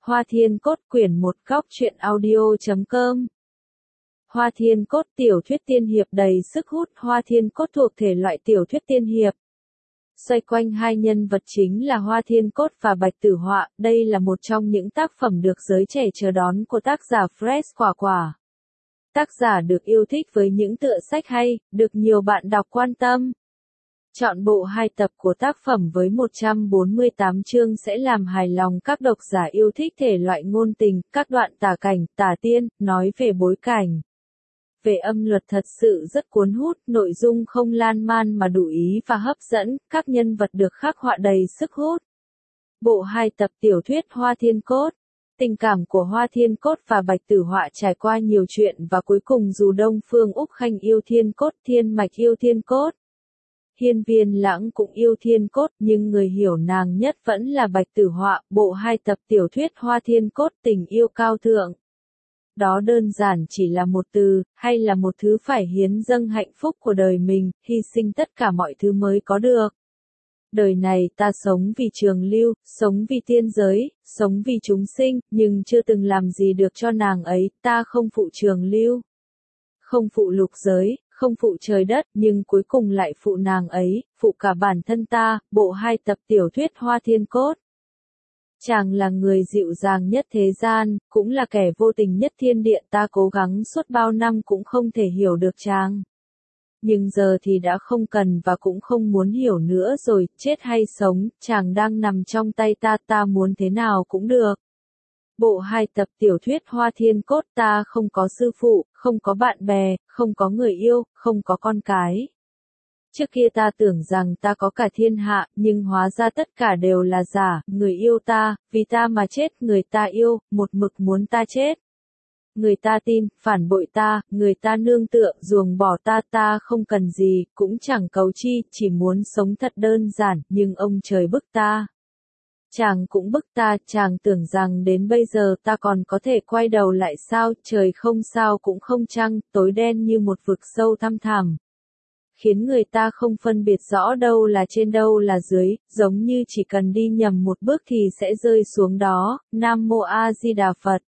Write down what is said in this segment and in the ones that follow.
Hoa Thiên Cốt quyển 1 góc truyện audio.com. Hoa Thiên Cốt tiểu thuyết tiên hiệp đầy sức hút. Hoa Thiên Cốt thuộc thể loại tiểu thuyết tiên hiệp. Xoay quanh hai nhân vật chính là Hoa Thiên Cốt và Bạch Tử Họa, đây là một trong những tác phẩm được giới trẻ chờ đón của tác giả Fresh Quả Quả. Tác giả được yêu thích với những tựa sách hay, được nhiều bạn đọc quan tâm. Chọn bộ 2 tập của tác phẩm với 148 chương sẽ làm hài lòng các độc giả yêu thích thể loại ngôn tình, các đoạn tả cảnh, tả tiên, nói về bối cảnh. Về âm luật thật sự rất cuốn hút, nội dung không lan man mà đủ ý và hấp dẫn, các nhân vật được khắc họa đầy sức hút. Bộ 2 tập tiểu thuyết Hoa Thiên Cốt. Tình cảm của Hoa Thiên Cốt và Bạch Tử Họa trải qua nhiều chuyện và cuối cùng dù Đông Phương Úc Khanh yêu Thiên Cốt, Thiên Mạch yêu Thiên Cốt, Hiên Viên Lãng cũng yêu Thiên Cốt, nhưng người hiểu nàng nhất vẫn là Bạch Tử Họa. Bộ 2 tập tiểu thuyết Hoa Thiên Cốt tình yêu cao thượng. Đó đơn giản chỉ là một từ, hay là một thứ phải hiến dâng hạnh phúc của đời mình, hy sinh tất cả mọi thứ mới có được. Đời này ta sống vì trường lưu, sống vì tiên giới, sống vì chúng sinh, nhưng chưa từng làm gì được cho nàng ấy, ta không phụ trường lưu, không phụ lục giới, không phụ trời đất, nhưng cuối cùng lại phụ nàng ấy, phụ cả bản thân ta. Bộ 2 tập tiểu thuyết Hoa Thiên Cốt. Chàng là người dịu dàng nhất thế gian, cũng là kẻ vô tình nhất thiên địa, ta cố gắng suốt bao năm cũng không thể hiểu được chàng. Nhưng giờ thì đã không cần và cũng không muốn hiểu nữa rồi, chết hay sống, chàng đang nằm trong tay ta, ta muốn thế nào cũng được. Bộ 2 tập tiểu thuyết Hoa Thiên Cốt. Ta không có sư phụ, không có bạn bè, không có người yêu, không có con cái. Trước kia ta tưởng rằng ta có cả thiên hạ, nhưng hóa ra tất cả đều là giả, người yêu ta, vì ta mà chết, người ta yêu, một mực muốn ta chết. Người ta tin, phản bội ta, người ta nương tựa, ruồng bỏ ta, ta không cần gì, cũng chẳng cầu chi, chỉ muốn sống thật đơn giản, nhưng ông trời bức ta. Chàng cũng bức ta, chàng tưởng rằng đến bây giờ ta còn có thể quay đầu lại sao, trời không sao cũng không trăng, tối đen như một vực sâu thăm thẳm. Khiến người ta không phân biệt rõ đâu là trên đâu là dưới, giống như chỉ cần đi nhầm một bước thì sẽ rơi xuống đó. Nam Mô A Di Đà Phật.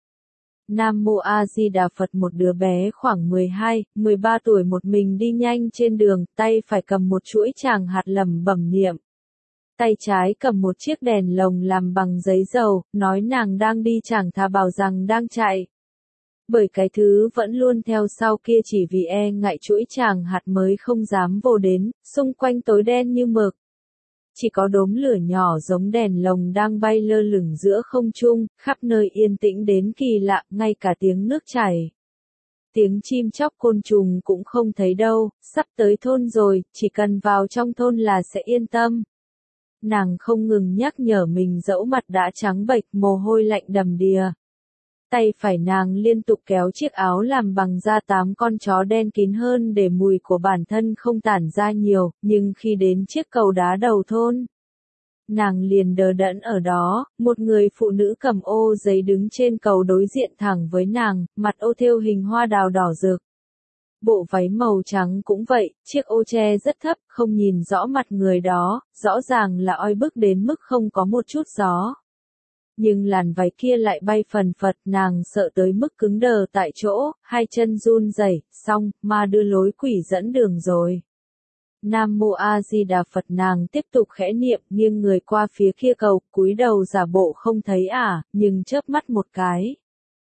Nam Mô A Di Đà Phật. Một đứa bé khoảng 12, 13 tuổi một mình đi nhanh trên đường, tay phải cầm một chuỗi tràng hạt lẩm bẩm niệm. Tay trái cầm một chiếc đèn lồng làm bằng giấy dầu, nói nàng đang đi chẳng thà bảo rằng đang chạy. Bởi cái thứ vẫn luôn theo sau kia chỉ vì e ngại chuỗi tràng hạt mới không dám vô đến, xung quanh tối đen như mực. Chỉ có đốm lửa nhỏ giống đèn lồng đang bay lơ lửng giữa không trung, khắp nơi yên tĩnh đến kỳ lạ, ngay cả tiếng nước chảy. Tiếng chim chóc côn trùng cũng không thấy đâu, sắp tới thôn rồi, chỉ cần vào trong thôn là sẽ yên tâm. Nàng không ngừng nhắc nhở mình dẫu mặt đã trắng bệch, mồ hôi lạnh đầm đìa. Tay phải nàng liên tục kéo chiếc áo làm bằng da 8 con chó đen kín hơn để mùi của bản thân không tản ra nhiều, nhưng khi đến chiếc cầu đá đầu thôn, nàng liền đờ đẫn ở đó, một người phụ nữ cầm ô giấy đứng trên cầu đối diện thẳng với nàng, mặt ô thêu hình hoa đào đỏ rực. Bộ váy màu trắng cũng vậy, chiếc ô che rất thấp, không nhìn rõ mặt người đó, rõ ràng là oi bức đến mức không có một chút gió. Nhưng làn váy kia lại bay phần phật, nàng sợ tới mức cứng đờ tại chỗ, hai chân run rẩy, xong, ma đưa lối quỷ dẫn đường rồi. Nam Mô A Di Đà Phật. Nàng tiếp tục khẽ niệm, nghiêng người qua phía kia cầu, cúi đầu giả bộ không thấy nhưng chớp mắt một cái.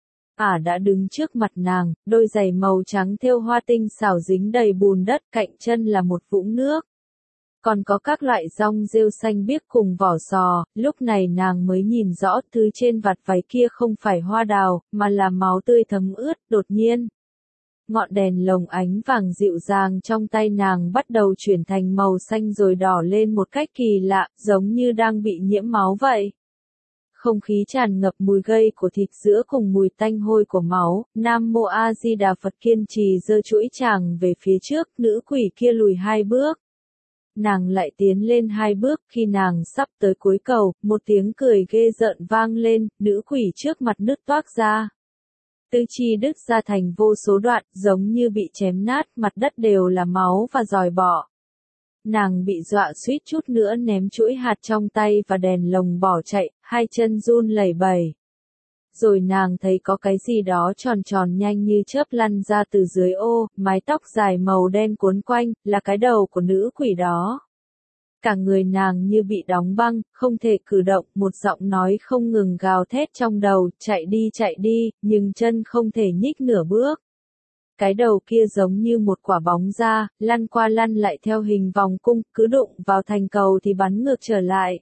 Đã đứng trước mặt nàng, đôi giày màu trắng thêu hoa tinh xảo dính đầy bùn đất, cạnh chân là một vũng nước. Còn có các loại rong rêu xanh biếc cùng vỏ sò, lúc này nàng mới nhìn rõ thứ trên vạt váy kia không phải hoa đào, mà là máu tươi thấm ướt. Đột nhiên, ngọn đèn lồng ánh vàng dịu dàng trong tay nàng bắt đầu chuyển thành màu xanh rồi đỏ lên một cách kỳ lạ, giống như đang bị nhiễm máu vậy. Không khí tràn ngập mùi gây của thịt sữa cùng mùi tanh hôi của máu. Nam Mô A Di Đà Phật. Kiên trì giơ chuỗi tràng về phía trước, nữ quỷ kia lùi 2 bước. Nàng lại tiến lên 2 bước, khi nàng sắp tới cuối cầu, một tiếng cười ghê rợn vang lên, nữ quỷ trước mặt nứt toác ra. Tứ chi đứt ra thành vô số đoạn, giống như bị chém nát, mặt đất đều là máu và giòi bọ. Nàng bị dọa suýt chút nữa ném chuỗi hạt trong tay và đèn lồng bỏ chạy, hai chân run lẩy bẩy. rồi nàng thấy có cái gì đó tròn tròn nhanh như chớp lăn ra từ dưới ô, mái tóc dài màu đen cuốn quanh, là cái đầu của nữ quỷ đó. Cả người nàng như bị đóng băng, không thể cử động, một giọng nói không ngừng gào thét trong đầu, chạy đi, nhưng chân không thể nhích nửa bước. Cái đầu kia giống như một quả bóng ra, lăn qua lăn lại theo hình vòng cung, cứ đụng vào thành cầu thì bắn ngược trở lại.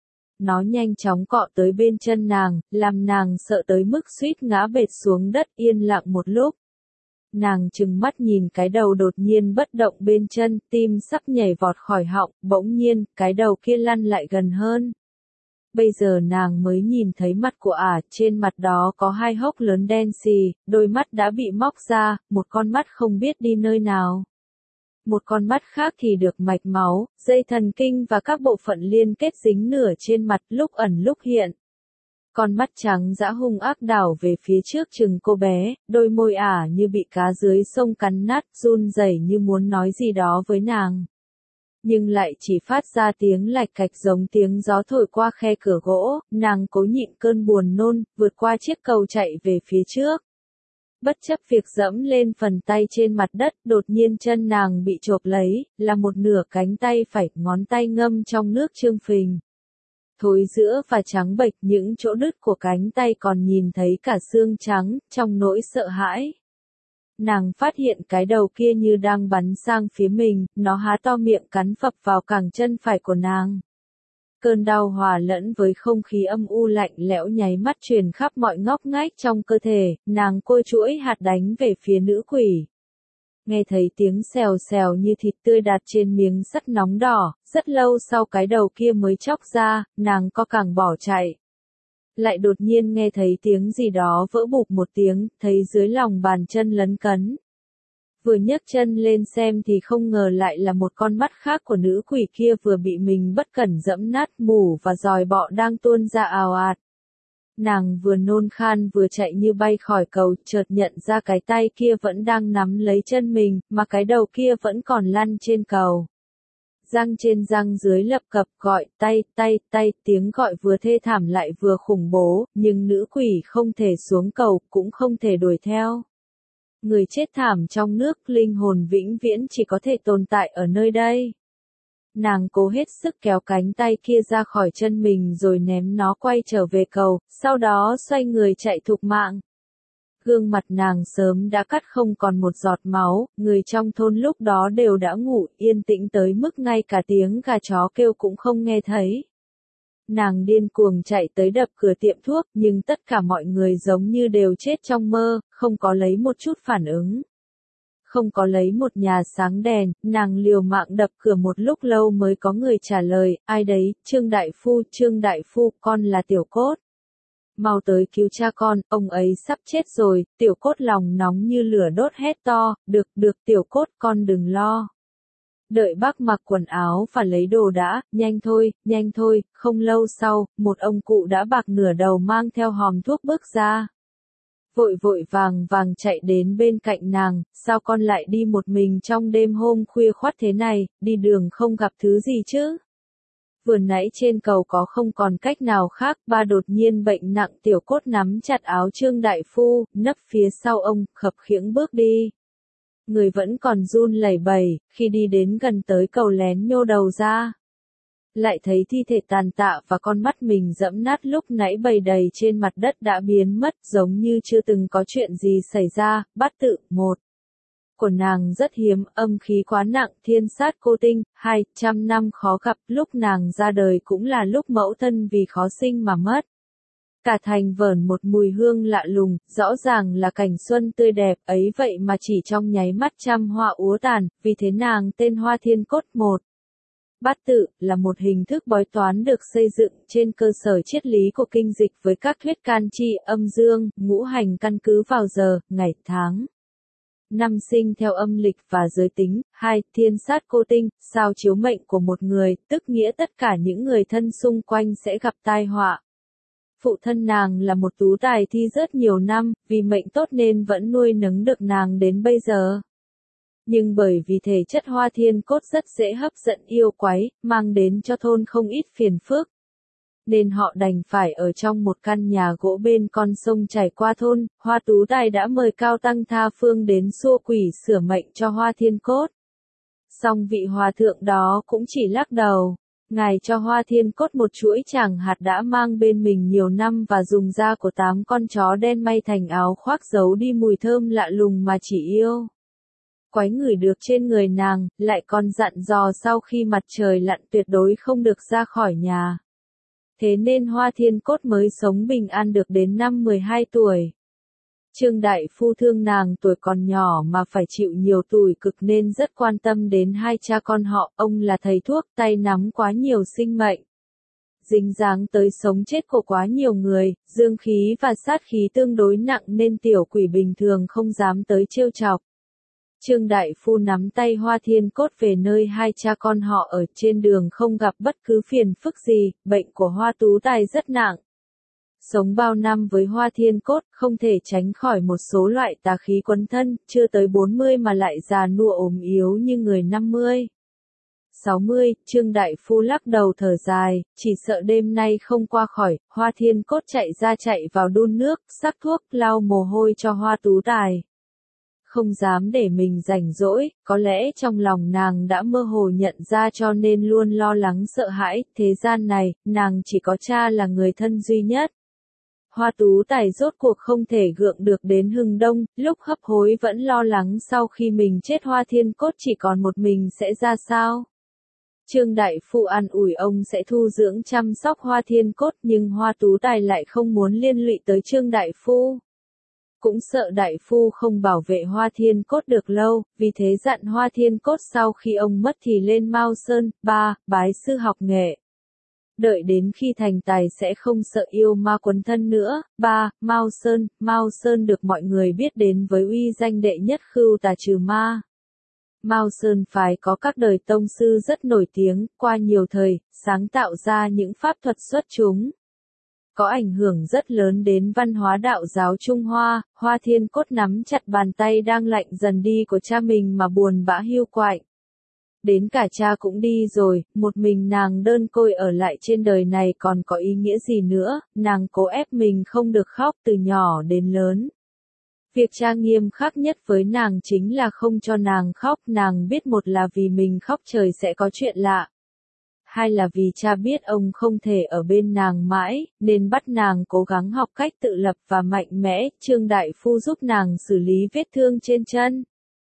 Nó nhanh chóng cọ tới bên chân nàng, làm nàng sợ tới mức suýt ngã bệt xuống đất, yên lặng một lúc. Nàng trừng mắt nhìn cái đầu đột nhiên bất động bên chân, tim sắp nhảy vọt khỏi họng, bỗng nhiên, cái đầu kia lăn lại gần hơn. Bây giờ nàng mới nhìn thấy mặt của ả, trên mặt đó có hai hốc lớn đen xì, đôi mắt đã bị móc ra, một con mắt không biết đi nơi nào. Một con mắt khác thì được mạch máu, dây thần kinh và các bộ phận liên kết dính nửa trên mặt, lúc ẩn lúc hiện. Con mắt trắng dã hung ác đảo về phía trước chừng cô bé, đôi môi ả như bị cá dưới sông cắn nát, run rẩy như muốn nói gì đó với nàng. Nhưng lại chỉ phát ra tiếng lạch cạch giống tiếng gió thổi qua khe cửa gỗ, nàng cố nhịn cơn buồn nôn, vượt qua chiếc cầu chạy về phía trước. Bất chấp việc dẫm lên phần tay trên mặt đất, đột nhiên chân nàng bị chộp lấy, là một nửa cánh tay phải, ngón tay ngâm trong nước trương phình. Thối rữa và trắng bệch, những chỗ đứt của cánh tay còn nhìn thấy cả xương trắng, trong nỗi sợ hãi. Nàng phát hiện cái đầu kia như đang bắn sang phía mình, nó há to miệng cắn phập vào cẳng chân phải của nàng. Cơn đau hòa lẫn với không khí âm u lạnh lẽo nháy mắt truyền khắp mọi ngóc ngách trong cơ thể, nàng côi chuỗi hạt đánh về phía nữ quỷ. Nghe thấy tiếng xèo xèo như thịt tươi đặt trên miếng sắt nóng đỏ, rất lâu sau cái đầu kia mới chóc ra, nàng co cẳng bỏ chạy. Lại đột nhiên nghe thấy tiếng gì đó vỡ bụp một tiếng, thấy dưới lòng bàn chân lấn cấn. Vừa nhấc chân lên xem thì không ngờ lại là một con mắt khác của nữ quỷ kia vừa bị mình bất cẩn dẫm nát, mủ và giòi bọ đang tuôn ra ào ạt. Nàng vừa nôn khan vừa chạy như bay khỏi cầu, chợt nhận ra cái tay kia vẫn đang nắm lấy chân mình, mà cái đầu kia vẫn còn lăn trên cầu. Răng trên răng dưới lập cập gọi, tay, tiếng gọi vừa thê thảm lại vừa khủng bố, nhưng nữ quỷ không thể xuống cầu, cũng không thể đuổi theo. Người chết thảm trong nước, linh hồn vĩnh viễn chỉ có thể tồn tại ở nơi đây. Nàng cố hết sức kéo cánh tay kia ra khỏi chân mình rồi ném nó quay trở về cầu, sau đó xoay người chạy thục mạng. Gương mặt nàng sớm đã cắt không còn một giọt máu, người trong thôn lúc đó đều đã ngủ yên tĩnh tới mức ngay cả tiếng gà chó kêu cũng không nghe thấy. Nàng điên cuồng chạy tới đập cửa tiệm thuốc, nhưng tất cả mọi người giống như đều chết trong mơ, không có lấy một chút phản ứng. Không có lấy một nhà sáng đèn, nàng liều mạng đập cửa một lúc lâu mới có người trả lời, ai đấy, Trương Đại Phu, con là Tiểu Cốt. Mau tới cứu cha con, ông ấy sắp chết rồi, Tiểu Cốt lòng nóng như lửa đốt hét to, được Tiểu Cốt, con đừng lo. Đợi bác mặc quần áo và lấy đồ đã, nhanh thôi, không lâu sau, một ông cụ đã bạc nửa đầu mang theo hòm thuốc bước ra. Vội vàng chạy đến bên cạnh nàng, sao con lại đi một mình trong đêm hôm khuya khoắt thế này, đi đường không gặp thứ gì chứ? Vừa nãy trên cầu có không còn cách nào khác, ba đột nhiên bệnh nặng. Tiểu Cốt nắm chặt áo Trương Đại Phu, nấp phía sau ông, khập khiễng bước đi. Người vẫn còn run lẩy bẩy, khi đi đến gần tới cầu lén nhô đầu ra. Lại thấy thi thể tàn tạ và con mắt mình dẫm nát lúc nãy bầy đầy trên mặt đất đã biến mất, giống như chưa từng có chuyện gì xảy ra. Bát tự, 1. Của nàng rất hiếm, âm khí quá nặng, thiên sát cô tinh, 200 năm khó gặp, lúc nàng ra đời cũng là lúc mẫu thân vì khó sinh mà mất. Cả thành vờn một mùi hương lạ lùng, rõ ràng là cảnh xuân tươi đẹp, ấy vậy mà chỉ trong nháy mắt trăm hoa úa tàn, vì thế nàng tên Hoa Thiên Cốt. 1. Bát tự, là một hình thức bói toán được xây dựng trên cơ sở triết lý của kinh dịch với các thuyết can chi, âm dương, ngũ hành căn cứ vào giờ, ngày, tháng. Năm sinh theo âm lịch và giới tính. 2. Thiên sát cô tinh, sao chiếu mệnh của một người, tức nghĩa tất cả những người thân xung quanh sẽ gặp tai họa. Phụ thân nàng là một tú tài thi rất nhiều năm, vì mệnh tốt nên vẫn nuôi nấng được nàng đến bây giờ. Nhưng bởi vì thể chất Hoa Thiên Cốt rất dễ hấp dẫn yêu quái, mang đến cho thôn không ít phiền phức. nên họ đành phải ở trong một căn nhà gỗ bên con sông chảy qua thôn. Hoa Tú Tài đã mời Cao Tăng Tha Phương đến xua quỷ sửa mệnh cho Hoa Thiên Cốt. Song vị hòa thượng đó cũng chỉ lắc đầu. Ngài cho Hoa Thiên Cốt một chuỗi tràng hạt đã mang bên mình nhiều năm và dùng da của 8 con chó đen may thành áo khoác giấu đi mùi thơm lạ lùng mà chỉ yêu quái ngửi được trên người nàng, lại còn dặn dò sau khi mặt trời lặn tuyệt đối không được ra khỏi nhà. Thế nên Hoa Thiên Cốt mới sống bình an được đến năm 12 tuổi. Trương Đại Phu thương nàng tuổi còn nhỏ mà phải chịu nhiều tủi cực nên rất quan tâm đến hai cha con họ. Ông là thầy thuốc, tay nắm quá nhiều sinh mệnh, dính dáng tới sống chết của quá nhiều người, dương khí và sát khí tương đối nặng nên tiểu quỷ bình thường không dám tới trêu chọc. Trương Đại Phu nắm tay Hoa Thiên Cốt về nơi hai cha con họ ở. Trên đường không gặp bất cứ phiền phức gì. Bệnh của Hoa Tú Tài rất nặng. Sống bao năm với Hoa Thiên Cốt, không thể tránh khỏi một số loại tà khí quấn thân, chưa tới 40 mà lại già nua ốm yếu như người 50. 60, Trương Đại Phu lắc đầu thở dài, chỉ sợ đêm nay không qua khỏi. Hoa Thiên Cốt chạy ra chạy vào đun nước, sắc thuốc, lau mồ hôi cho Hoa Tú Tài. Không dám để mình rảnh rỗi, có lẽ trong lòng nàng đã mơ hồ nhận ra cho nên luôn lo lắng sợ hãi. Thế gian này, nàng chỉ có cha là người thân duy nhất. Hoa Tú Tài rốt cuộc không thể gượng được đến hừng đông, lúc hấp hối vẫn lo lắng sau khi mình chết Hoa Thiên Cốt chỉ còn một mình sẽ ra sao. Trương Đại Phu an ủi ông sẽ thu dưỡng chăm sóc Hoa Thiên Cốt, nhưng Hoa Tú Tài lại không muốn liên lụy tới Trương Đại Phu. Cũng sợ Đại Phu không bảo vệ Hoa Thiên Cốt được lâu, vì thế dặn Hoa Thiên Cốt sau khi ông mất thì lên Mao Sơn, bái sư học nghệ. Đợi đến khi thành tài sẽ không sợ yêu ma quấn thân nữa. Mao Sơn được mọi người biết đến với uy danh đệ nhất khưu tà trừ ma. Mao Sơn phái có các đời tông sư rất nổi tiếng, qua nhiều thời, sáng tạo ra những pháp thuật xuất chúng. Có ảnh hưởng rất lớn đến văn hóa đạo giáo Trung Hoa. Hoa Thiên Cốt nắm chặt bàn tay đang lạnh dần đi của cha mình mà buồn bã hiu quạnh. Đến cả cha cũng đi rồi, một mình nàng đơn côi ở lại trên đời này còn có ý nghĩa gì nữa. Nàng cố ép mình không được khóc từ nhỏ đến lớn. Việc cha nghiêm khắc nhất với nàng chính là không cho nàng khóc. Nàng biết một là vì mình khóc trời sẽ có chuyện lạ. Hai là vì cha biết ông không thể ở bên nàng mãi, nên bắt nàng cố gắng học cách tự lập và mạnh mẽ. Trương Đại Phu giúp nàng xử lý vết thương trên chân,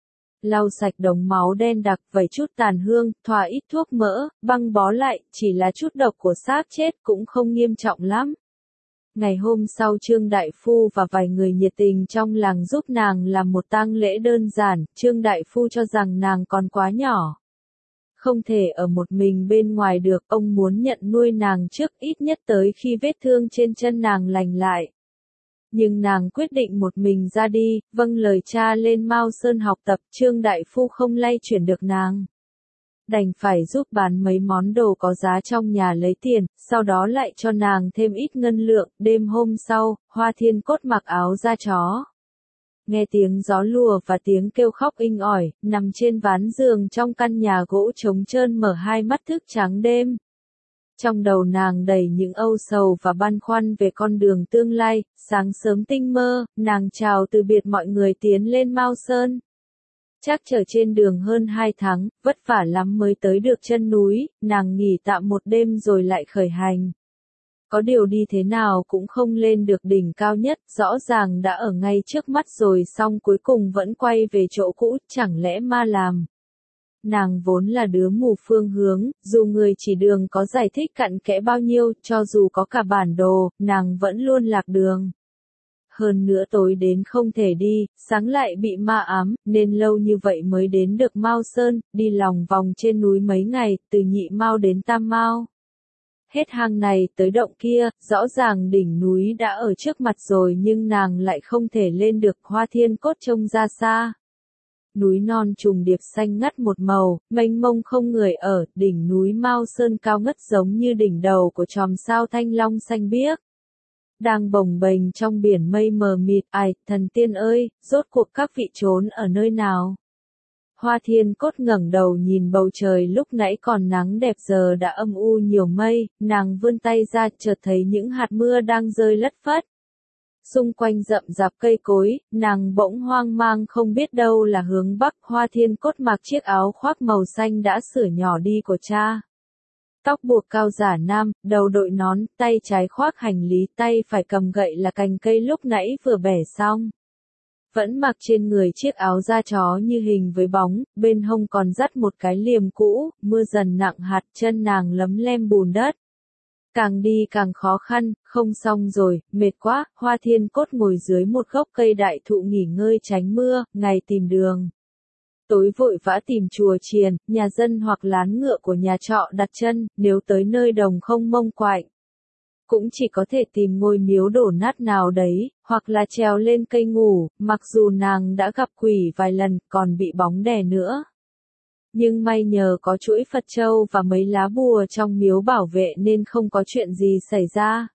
lau sạch đống máu đen đặc, vẩy chút tàn hương, thoa ít thuốc mỡ, băng bó lại, chỉ là chút độc của xác chết cũng không nghiêm trọng lắm. Ngày hôm sau Trương Đại Phu và vài người nhiệt tình trong làng giúp nàng làm một tang lễ đơn giản. Trương Đại Phu cho rằng nàng còn quá nhỏ, không thể ở một mình bên ngoài được, ông muốn nhận nuôi nàng trước ít nhất tới khi vết thương trên chân nàng lành lại. Nhưng nàng quyết định một mình ra đi, vâng lời cha lên Mao Sơn học tập. Trương Đại Phu không lay chuyển được nàng, đành phải giúp bán mấy món đồ có giá trong nhà lấy tiền, sau đó lại cho nàng thêm ít ngân lượng. Đêm hôm sau, Hoa Thiên Cốt mặc áo da chó, nghe tiếng gió lùa và tiếng kêu khóc inh ỏi, nằm trên ván giường trong căn nhà gỗ trống trơn mở hai mắt thức trắng đêm. Trong đầu nàng đầy những âu sầu và băn khoăn về con đường tương lai. Sáng sớm tinh mơ, nàng chào từ biệt mọi người tiến lên Mao Sơn. Chắc chở trên đường hơn 2 tháng, vất vả lắm mới tới được chân núi. Nàng nghỉ tạm một đêm rồi lại khởi hành. Có điều đi thế nào cũng không lên được đỉnh cao nhất, rõ ràng đã ở ngay trước mắt rồi song cuối cùng vẫn quay về chỗ cũ. Chẳng lẽ ma làm? Nàng vốn là đứa mù phương hướng, dù người chỉ đường có giải thích cặn kẽ bao nhiêu, cho dù có cả bản đồ, nàng vẫn luôn lạc đường. Hơn nữa tối đến không thể đi, sáng lại bị ma ám, nên lâu như vậy mới đến được Mao Sơn, đi lòng vòng trên núi mấy ngày, từ Nhị Mao đến Tam Mao. Hết hang này tới động kia, rõ ràng đỉnh núi đã ở trước mặt rồi nhưng nàng lại không thể lên được. Hoa Thiên Cốt trông ra xa. Núi non trùng điệp xanh ngắt một màu, mênh mông không người ở. Đỉnh núi Mao Sơn cao ngất giống như đỉnh đầu của chòm sao thanh long xanh biếc, đang bồng bềnh trong biển mây mờ mịt. Ai, thần tiên ơi, rốt cuộc các vị trốn ở nơi nào? Hoa Thiên Cốt ngẩng đầu nhìn bầu trời lúc nãy còn nắng đẹp giờ đã âm u nhiều mây, nàng vươn tay ra chợt thấy những hạt mưa đang rơi lất phất. Xung quanh rậm rạp cây cối, nàng bỗng hoang mang không biết đâu là hướng bắc. Hoa Thiên Cốt mặc chiếc áo khoác màu xanh đã sửa nhỏ đi của cha. Tóc buộc cao giả nam, đầu đội nón, tay trái khoác hành lý, tay phải cầm gậy là cành cây lúc nãy vừa bẻ xong. Vẫn mặc trên người chiếc áo da chó như hình với bóng, bên hông còn dắt một cái liềm cũ, mưa dần nặng hạt, chân nàng lấm lem bùn đất. Càng đi càng khó khăn, không xong rồi, mệt quá. Hoa Thiên Cốt ngồi dưới một gốc cây đại thụ nghỉ ngơi tránh mưa, ngày tìm đường. Tối vội vã tìm chùa chiền, nhà dân hoặc lán ngựa của nhà trọ đặt chân, nếu tới nơi đồng không mông quạnh. Cũng chỉ có thể tìm ngôi miếu đổ nát nào đấy, hoặc là trèo lên cây ngủ, mặc dù nàng đã gặp quỷ vài lần, còn bị bóng đè nữa. Nhưng may nhờ có chuỗi Phật châu và mấy lá bùa trong miếu bảo vệ nên không có chuyện gì xảy ra.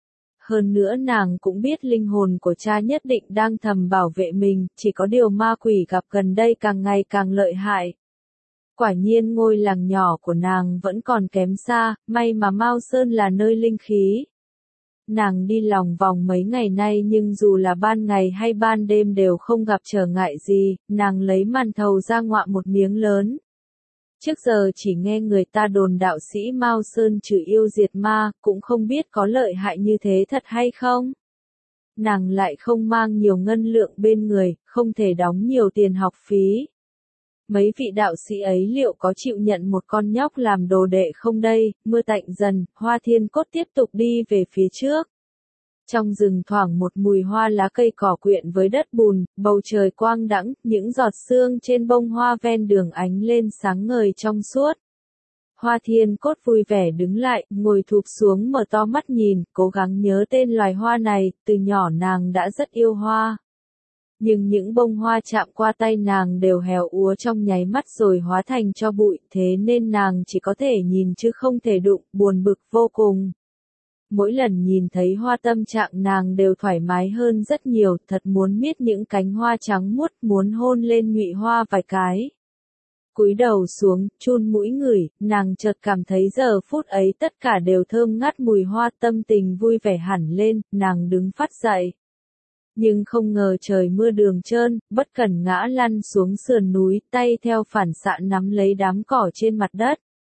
Hơn nữa nàng cũng biết linh hồn của cha nhất định đang thầm bảo vệ mình, chỉ có điều ma quỷ gặp gần đây càng ngày càng lợi hại. Quả nhiên ngôi làng nhỏ của nàng vẫn còn kém xa, may mà Mao Sơn là nơi linh khí. Nàng đi lòng vòng mấy ngày nay nhưng dù là ban ngày hay ban đêm đều không gặp trở ngại gì, nàng lấy màn thầu ra ngoạm một miếng lớn. Trước giờ chỉ nghe người ta đồn đạo sĩ Mao Sơn trừ yêu diệt ma, cũng không biết có lợi hại như thế thật hay không. Nàng lại không mang nhiều ngân lượng bên người, không thể đóng nhiều tiền học phí. Mấy vị đạo sĩ ấy liệu có chịu nhận một con nhóc làm đồ đệ không đây? Mưa tạnh dần, Hoa Thiên Cốt tiếp tục đi về phía trước. Trong rừng thoảng một mùi hoa lá cây cỏ quyện với đất bùn, bầu trời quang đãng, những giọt sương trên bông hoa ven đường ánh lên sáng ngời trong suốt. Hoa Thiên Cốt vui vẻ đứng lại, ngồi thụp xuống mở to mắt nhìn, cố gắng nhớ tên loài hoa này, từ nhỏ nàng đã rất yêu hoa. Nhưng những bông hoa chạm qua tay nàng đều héo úa trong nháy mắt rồi hóa thành tro bụi, thế nên nàng chỉ có thể nhìn chứ không thể đụng, buồn bực vô cùng. Mỗi lần nhìn thấy hoa tâm trạng nàng đều thoải mái hơn rất nhiều, thật muốn miết những cánh hoa trắng muốt, muốn hôn lên nhụy hoa vài cái. Cúi đầu xuống, chun mũi ngửi, nàng chợt cảm thấy giờ phút ấy tất cả đều thơm ngát mùi hoa, tâm tình vui vẻ hẳn lên, nàng đứng phắt dậy. Nhưng không ngờ trời mưa đường trơn, bất cẩn ngã lăn xuống sườn núi, tay theo phản xạ nắm lấy đám cỏ trên mặt đất.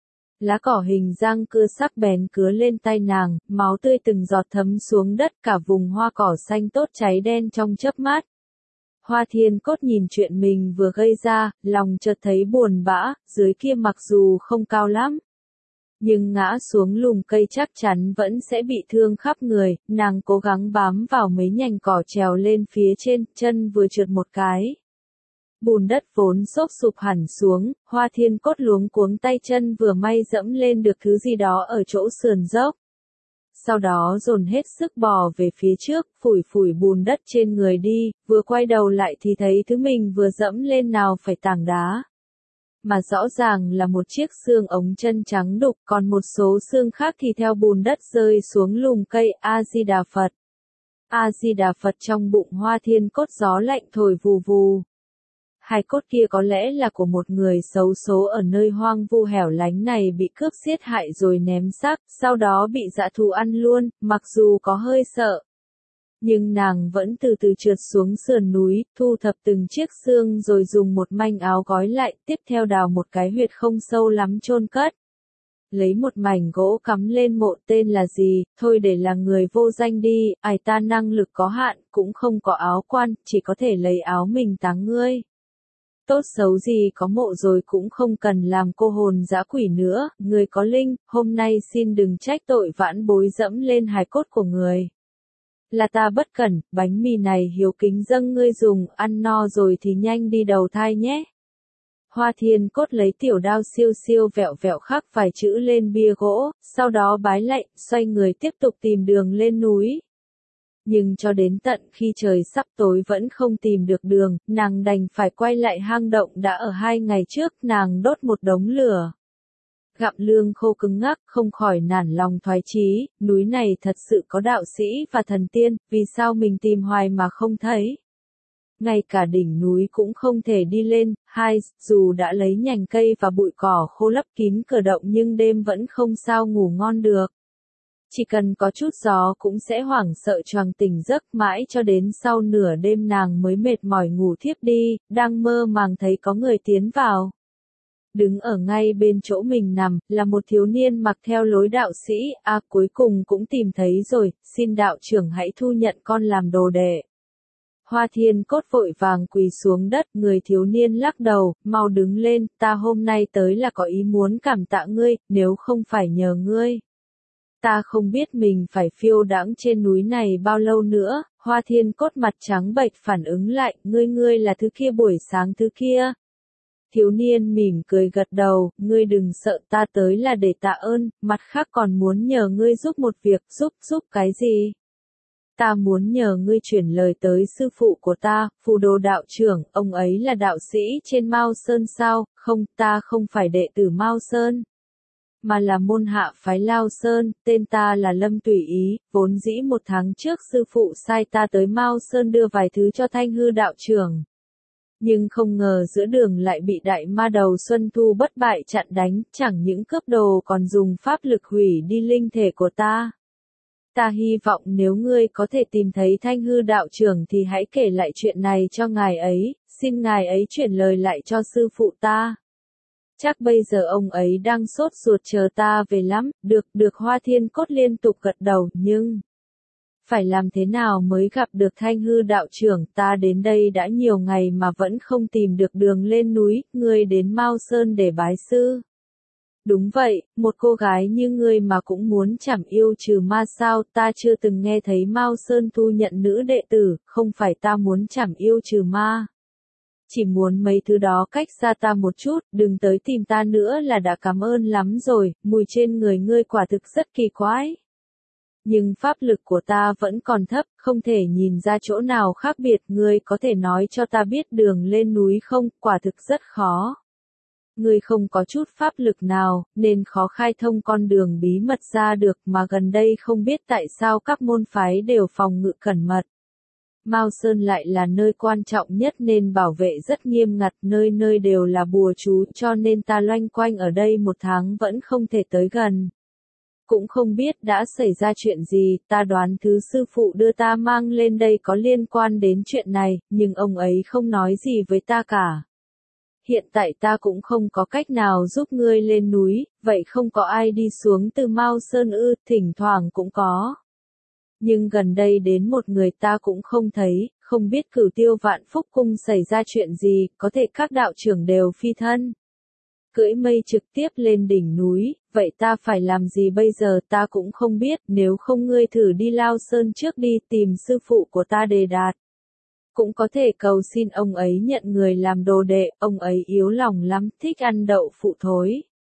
Lá cỏ hình răng cưa sắc bén cứa lên tay nàng, máu tươi từng giọt thấm xuống đất, cả vùng hoa cỏ xanh tốt cháy đen trong chớp mắt. Hoa Thiên Cốt nhìn chuyện mình vừa gây ra, lòng chợt thấy buồn bã, dưới kia mặc dù không cao lắm. Nhưng ngã xuống lùm cây chắc chắn vẫn sẽ bị thương khắp người, nàng cố gắng bám vào mấy nhành cỏ trèo lên phía trên, chân vừa trượt một cái. Bùn đất vốn xốp sụp hẳn xuống, Hoa Thiên Cốt luống cuống tay chân vừa may dẫm lên được thứ gì đó ở chỗ sườn dốc. Sau đó dồn hết sức bò về phía trước, phủi phủi bùn đất trên người đi, vừa quay đầu lại thì thấy thứ mình vừa dẫm lên nào phải tảng đá. Mà rõ ràng là một chiếc xương ống chân trắng đục, còn một số xương khác thì theo bùn đất rơi xuống lùm cây. A-di-đà Phật. A-di-đà Phật. Trong bụng Hoa Thiên Cốt gió lạnh thổi vù vù. Hài cốt kia có lẽ là của một người xấu số ở nơi hoang vu hẻo lánh này bị cướp giết hại rồi ném xác, sau đó bị dã thú ăn luôn, mặc dù có hơi sợ. Nhưng nàng vẫn từ từ trượt xuống sườn núi, thu thập từng chiếc xương rồi dùng một manh áo gói lại, tiếp theo đào một cái huyệt không sâu lắm chôn cất. Lấy một mảnh gỗ cắm lên mộ, tên là gì, thôi để là người vô danh đi, ai ta năng lực có hạn, cũng không có áo quan, chỉ có thể lấy áo mình táng ngươi. Tốt xấu gì có mộ rồi cũng không cần làm cô hồn dã quỷ nữa, người có linh, hôm nay xin đừng trách tội vãn bối dẫm lên hài cốt của người. Là ta bất cẩn, bánh mì này hiếu kính dâng ngươi dùng, ăn no rồi thì nhanh đi đầu thai nhé. Hoa Thiên Cốt lấy tiểu đao siêu siêu vẹo vẹo khắc vài chữ lên bia gỗ, sau đó bái lạy, xoay người tiếp tục tìm đường lên núi. Nhưng cho đến tận khi trời sắp tối vẫn không tìm được đường, nàng đành phải quay lại hang động đã ở 2 ngày trước, nàng đốt một đống lửa. Gặm lương khô cứng ngắc, không khỏi nản lòng thoái chí, núi này thật sự có đạo sĩ và thần tiên, vì sao mình tìm hoài mà không thấy. ngay cả đỉnh núi cũng không thể đi lên, hai, dù đã lấy nhành cây và bụi cỏ khô lấp kín cửa động nhưng đêm vẫn không sao ngủ ngon được. Chỉ cần có chút gió cũng sẽ hoảng sợ choàng tỉnh giấc mãi cho đến sau nửa đêm nàng mới mệt mỏi ngủ thiếp đi, đang mơ màng thấy có người tiến vào. Đứng ở ngay bên chỗ mình nằm, là một thiếu niên mặc theo lối đạo sĩ, cuối cùng cũng tìm thấy rồi, xin đạo trưởng hãy thu nhận con làm đồ đệ. Hoa Thiên Cốt vội vàng quỳ xuống đất, người thiếu niên lắc đầu, mau đứng lên, ta hôm nay tới là có ý muốn cảm tạ ngươi, nếu không phải nhờ ngươi. Ta không biết mình phải phiêu đãng trên núi này bao lâu nữa, Hoa Thiên Cốt mặt trắng bệch phản ứng lại, ngươi là thứ kia buổi sáng thứ kia. Thiếu niên mỉm cười gật đầu, ngươi đừng sợ ta tới là để tạ ơn, mặt khác còn muốn nhờ ngươi giúp một việc, giúp cái gì? Ta muốn nhờ ngươi chuyển lời tới sư phụ của ta, Phù Đồ đạo trưởng, ông ấy là đạo sĩ trên Mao Sơn sao? Không, ta không phải đệ tử Mao Sơn, mà là môn hạ phái Lao Sơn, tên ta là Lâm Tùy Ý, vốn dĩ một tháng trước sư phụ sai ta tới Mao Sơn đưa vài thứ cho Thanh Hư đạo trưởng. Nhưng không ngờ giữa đường lại bị đại ma đầu Xuân Thu bất bại chặn đánh, chẳng những cướp đồ còn dùng pháp lực hủy đi linh thể của ta. Ta hy vọng nếu ngươi có thể tìm thấy Thanh Hư đạo trưởng thì hãy kể lại chuyện này cho ngài ấy, xin ngài ấy chuyển lời lại cho sư phụ ta. Chắc bây giờ ông ấy đang sốt ruột chờ ta về lắm, được Hoa Thiên Cốt liên tục gật đầu, nhưng phải làm thế nào mới gặp được Thanh Hư đạo trưởng, ta đến đây đã nhiều ngày mà vẫn không tìm được đường lên núi, ngươi đến Mao Sơn để bái sư. Đúng vậy, một cô gái như ngươi mà cũng muốn trảm yêu trừ ma sao, ta chưa từng nghe thấy Mao Sơn thu nhận nữ đệ tử, không phải ta muốn trảm yêu trừ ma. Chỉ muốn mấy thứ đó cách xa ta một chút, đừng tới tìm ta nữa là đã cảm ơn lắm rồi, mùi trên người ngươi quả thực rất kỳ quái. Nhưng pháp lực của ta vẫn còn thấp, không thể nhìn ra chỗ nào khác biệt, ngươi có thể nói cho ta biết đường lên núi không, quả thực rất khó. Ngươi không có chút pháp lực nào, nên khó khai thông con đường bí mật ra được, mà gần đây không biết tại sao các môn phái đều phòng ngự cẩn mật. Mao Sơn lại là nơi quan trọng nhất nên bảo vệ rất nghiêm ngặt, nơi nơi đều là bùa chú, cho nên ta loanh quanh ở đây một tháng vẫn không thể tới gần. Cũng không biết đã xảy ra chuyện gì, ta đoán thứ sư phụ đưa ta mang lên đây có liên quan đến chuyện này, nhưng ông ấy không nói gì với ta cả. Hiện tại ta cũng không có cách nào giúp ngươi lên núi, vậy không có ai đi xuống từ Mao Sơn ư, thỉnh thoảng cũng có. Nhưng gần đây đến một người ta cũng không thấy, không biết Cửu Tiêu Vạn Phúc Cung xảy ra chuyện gì, có thể các đạo trưởng đều phi thân. Cưỡi mây trực tiếp lên đỉnh núi, vậy ta phải làm gì bây giờ ta cũng không biết, nếu không ngươi thử đi Lao Sơn trước đi tìm sư phụ của ta Đề Đạt. Cũng có thể cầu xin ông ấy nhận người làm đồ đệ, ông ấy yếu lòng lắm, thích ăn đậu phụ thối.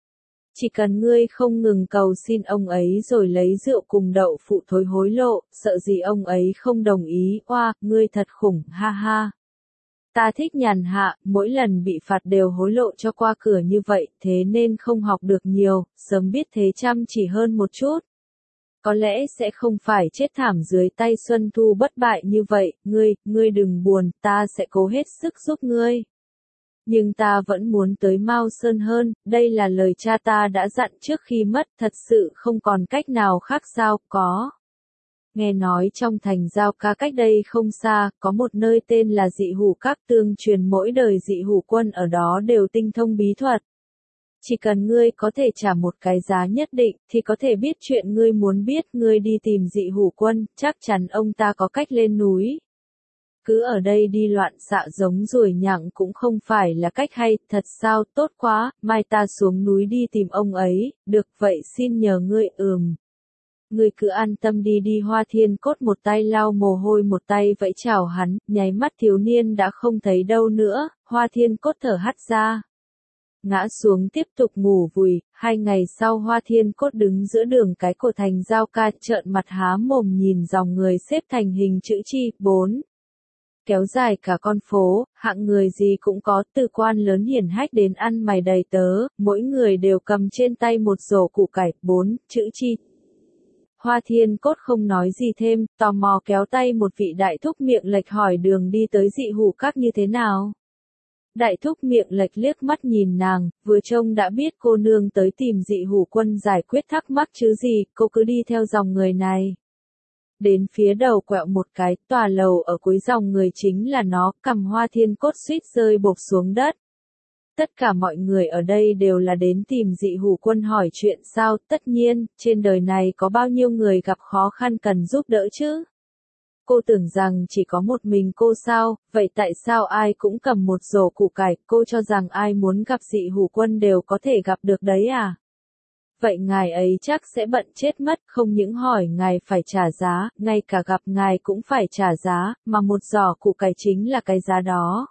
Chỉ cần ngươi không ngừng cầu xin ông ấy rồi lấy rượu cùng đậu phụ thối hối lộ, sợ gì ông ấy không đồng ý, ngươi thật khủng, ha ha. Ta thích nhàn hạ, mỗi lần bị phạt đều hối lộ cho qua cửa như vậy, thế nên không học được nhiều, sớm biết thế chăm chỉ hơn một chút. Có lẽ sẽ không phải chết thảm dưới tay Xuân Thu bất bại như vậy, ngươi đừng buồn, ta sẽ cố hết sức giúp ngươi. Nhưng ta vẫn muốn tới Mao Sơn hơn, đây là lời cha ta đã dặn trước khi mất, thật sự không còn cách nào khác sao, có. Nghe nói trong thành Giao Ca cách đây không xa, có một nơi tên là Dị Hủ Các, tương truyền mỗi đời dị hủ quân ở đó đều tinh thông bí thuật. Chỉ cần ngươi có thể trả một cái giá nhất định, thì có thể biết chuyện ngươi muốn biết, ngươi đi tìm dị hủ quân, chắc chắn ông ta có cách lên núi. Cứ ở đây đi loạn xạ giống ruồi nhặng cũng không phải là cách hay, thật sao, tốt quá, mai ta xuống núi đi tìm ông ấy, được vậy xin nhờ ngươi, Ngươi cứ an tâm đi Hoa Thiên Cốt một tay lau mồ hôi một tay vẫy chào hắn, nháy mắt thiếu niên đã không thấy đâu nữa, Hoa Thiên Cốt thở hắt ra. Ngã xuống tiếp tục ngủ vùi, 2 ngày sau Hoa Thiên Cốt đứng giữa đường cái của thành Giao Ca trợn mặt há mồm nhìn dòng người xếp thành hình chữ chi, 4. Kéo dài cả con phố, hạng người gì cũng có, từ quan lớn hiển hách đến ăn mày đầy tớ, mỗi người đều cầm trên tay một rổ củ cải, 4 chữ chi. Hoa Thiên Cốt không nói gì thêm, tò mò kéo tay một vị đại thúc miệng lệch hỏi đường đi tới dị hủ các như thế nào. Đại thúc miệng lệch liếc mắt nhìn nàng, vừa trông đã biết cô nương tới tìm dị hủ quân giải quyết thắc mắc chứ gì, cô cứ đi theo dòng người này. Đến phía đầu quẹo một cái, tòa lầu ở cuối dòng người chính là nó, cầm Hoa Thiên Cốt suýt rơi bộp xuống đất. Tất cả mọi người ở đây đều là đến tìm dị hủ quân hỏi chuyện sao, tất nhiên, trên đời này có bao nhiêu người gặp khó khăn cần giúp đỡ chứ? Cô tưởng rằng chỉ có một mình cô sao, vậy tại sao ai cũng cầm một rổ củ cải, cô cho rằng ai muốn gặp dị hủ quân đều có thể gặp được đấy à? Vậy ngài ấy chắc sẽ bận chết mất, không những hỏi ngài phải trả giá, ngay cả gặp ngài cũng phải trả giá, mà một giỏ củ cải chính là cái giá đó.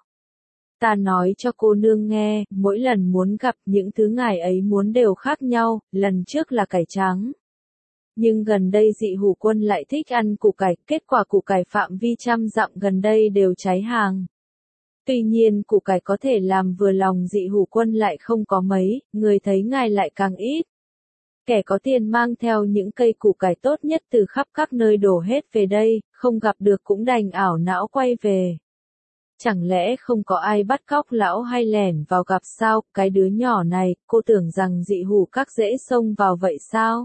Ta nói cho cô nương nghe, mỗi lần muốn gặp những thứ ngài ấy muốn đều khác nhau, lần trước là cải trắng. Nhưng gần đây dị hủ quân lại thích ăn củ cải, kết quả củ cải phạm vi trăm dặm gần đây đều cháy hàng. Tuy nhiên củ cải có thể làm vừa lòng dị hủ quân lại không có mấy, người thấy ngài lại càng ít. Kẻ có tiền mang theo những cây củ cải tốt nhất từ khắp các nơi đổ hết về đây, không gặp được cũng đành ảo não quay về. Chẳng lẽ không có ai bắt cóc lão hay lẻn vào gặp sao, cái đứa nhỏ này, cô tưởng rằng dị hủ các dễ xông vào vậy sao?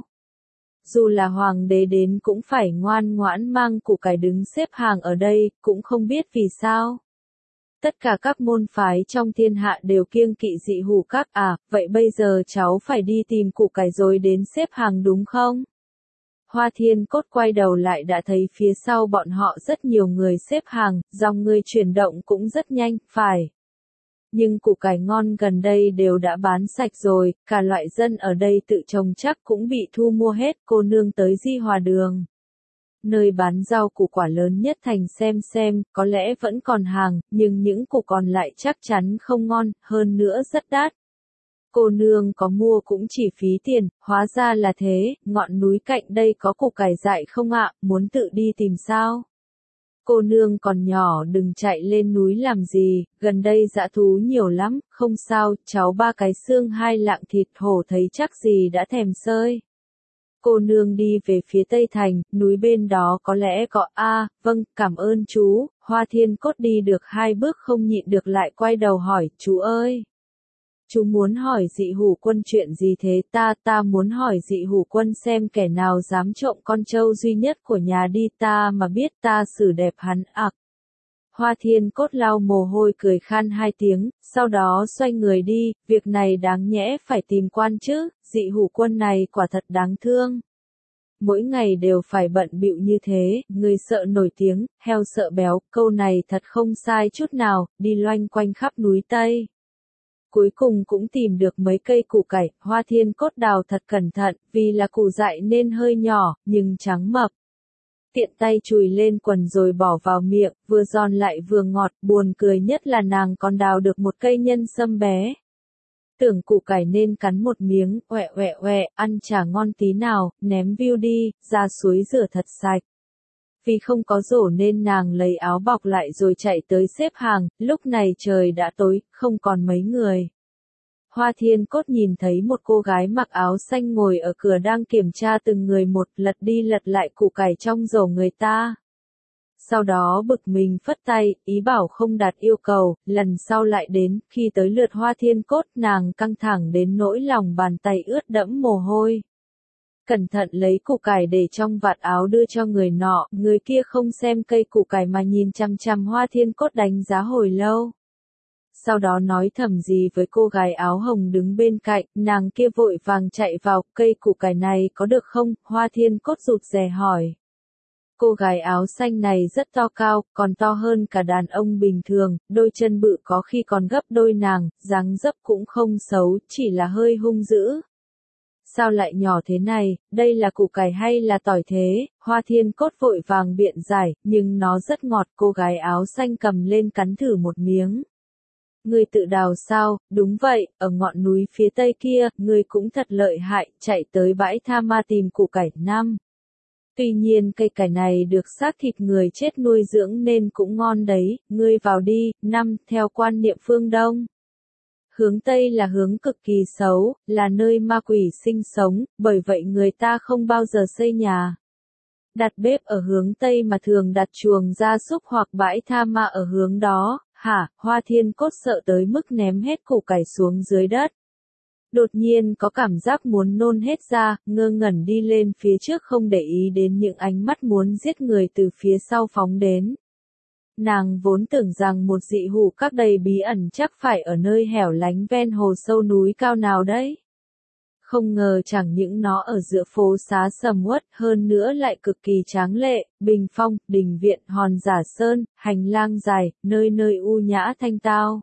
Dù là hoàng đế đến cũng phải ngoan ngoãn mang củ cải đứng xếp hàng ở đây, cũng không biết vì sao. Tất cả các môn phái trong thiên hạ đều kiêng kỵ dị hủ các à, vậy bây giờ cháu phải đi tìm củ cải rồi đến xếp hàng đúng không? Hoa Thiên Cốt quay đầu lại đã thấy phía sau bọn họ rất nhiều người xếp hàng, dòng người chuyển động cũng rất nhanh, phải. Nhưng củ cải ngon gần đây đều đã bán sạch rồi, cả loại dân ở đây tự trồng chắc cũng bị thu mua hết, cô nương tới Di Hòa Đường. Nơi bán rau củ quả lớn nhất thành xem, có lẽ vẫn còn hàng, nhưng những củ còn lại chắc chắn không ngon, hơn nữa rất đắt. Cô nương có mua cũng chỉ phí tiền, hóa ra là thế, ngọn núi cạnh đây có củ cải dại không ạ, muốn tự đi tìm sao? Cô nương còn nhỏ đừng chạy lên núi làm gì, gần đây dã thú nhiều lắm, không sao, cháu 3 cái xương 2 lạng thịt hổ thấy chắc gì đã thèm sơi. Cô nương đi về phía tây thành, núi bên đó có lẽ có vâng, cảm ơn chú, Hoa Thiên Cốt đi được 2 bước không nhịn được lại quay đầu hỏi, chú ơi. Chú muốn hỏi dị hủ quân chuyện gì thế ta muốn hỏi dị hủ quân xem kẻ nào dám trộm con trâu duy nhất của nhà đi ta mà biết ta xử đẹp hắn ặc. Hoa Thiên Cốt lau mồ hôi cười khan 2 tiếng, sau đó xoay người đi, việc này đáng nhẽ phải tìm quan chứ, dị hủ quân này quả thật đáng thương. Mỗi ngày đều phải bận bịu như thế, người sợ nổi tiếng, heo sợ béo, câu này thật không sai chút nào, đi loanh quanh khắp núi Tây. Cuối cùng cũng tìm được mấy cây củ cải, Hoa Thiên Cốt đào thật cẩn thận, vì là củ dại nên hơi nhỏ, nhưng trắng mập. Tiện tay chùi lên quần rồi bỏ vào miệng, vừa giòn lại vừa ngọt, buồn cười nhất là nàng còn đào được một cây nhân sâm bé. Tưởng củ cải nên cắn một miếng, oẹ, ăn chả ngon tí nào, ném view đi, ra suối rửa thật sạch. Vì không có rổ nên nàng lấy áo bọc lại rồi chạy tới xếp hàng, lúc này trời đã tối, không còn mấy người. Hoa Thiên Cốt nhìn thấy một cô gái mặc áo xanh ngồi ở cửa đang kiểm tra từng người một, lật đi lật lại củ cải trong rổ người ta. Sau đó bực mình phất tay, ý bảo không đạt yêu cầu, lần sau lại đến, khi tới lượt Hoa Thiên Cốt nàng căng thẳng đến nỗi lòng bàn tay ướt đẫm mồ hôi. Cẩn thận lấy củ cải để trong vạt áo đưa cho người nọ, người kia không xem cây củ cải mà nhìn chằm chằm Hoa Thiên Cốt đánh giá hồi lâu. Sau đó nói thầm gì với cô gái áo hồng đứng bên cạnh, nàng kia vội vàng chạy vào, cây củ cải này có được không, Hoa Thiên Cốt rụt rè hỏi. Cô gái áo xanh này rất to cao, còn to hơn cả đàn ông bình thường, đôi chân bự có khi còn gấp đôi nàng, dáng dấp cũng không xấu, chỉ là hơi hung dữ. Sao lại nhỏ thế này, đây là củ cải hay là tỏi thế, Hoa Thiên Cốt vội vàng biện giải, nhưng nó rất ngọt, cô gái áo xanh cầm lên cắn thử một miếng. Người tự đào sao, đúng vậy, ở ngọn núi phía tây kia, người cũng thật lợi hại, chạy tới bãi Tha Ma tìm củ cải năm. Tuy nhiên cây cải này được xác thịt người chết nuôi dưỡng nên cũng ngon đấy, ngươi vào đi, năm, theo quan niệm phương Đông. Hướng Tây là hướng cực kỳ xấu, là nơi ma quỷ sinh sống, bởi vậy người ta không bao giờ xây nhà đặt bếp ở hướng Tây mà thường đặt chuồng gia súc hoặc bãi tha ma ở hướng đó. Hả, Hoa Thiên Cốt sợ tới mức ném hết củ cải xuống dưới đất. Đột nhiên có cảm giác muốn nôn hết ra, ngơ ngẩn đi lên phía trước không để ý đến những ánh mắt muốn giết người từ phía sau phóng đến. Nàng vốn tưởng rằng một dị hủ các đầy bí ẩn chắc phải ở nơi hẻo lánh ven hồ sâu núi cao nào đấy. Không ngờ chẳng những nó ở giữa phố xá sầm uất, hơn nữa lại cực kỳ tráng lệ, bình phong, đình viện, hòn giả sơn, hành lang dài, nơi nơi u nhã thanh tao.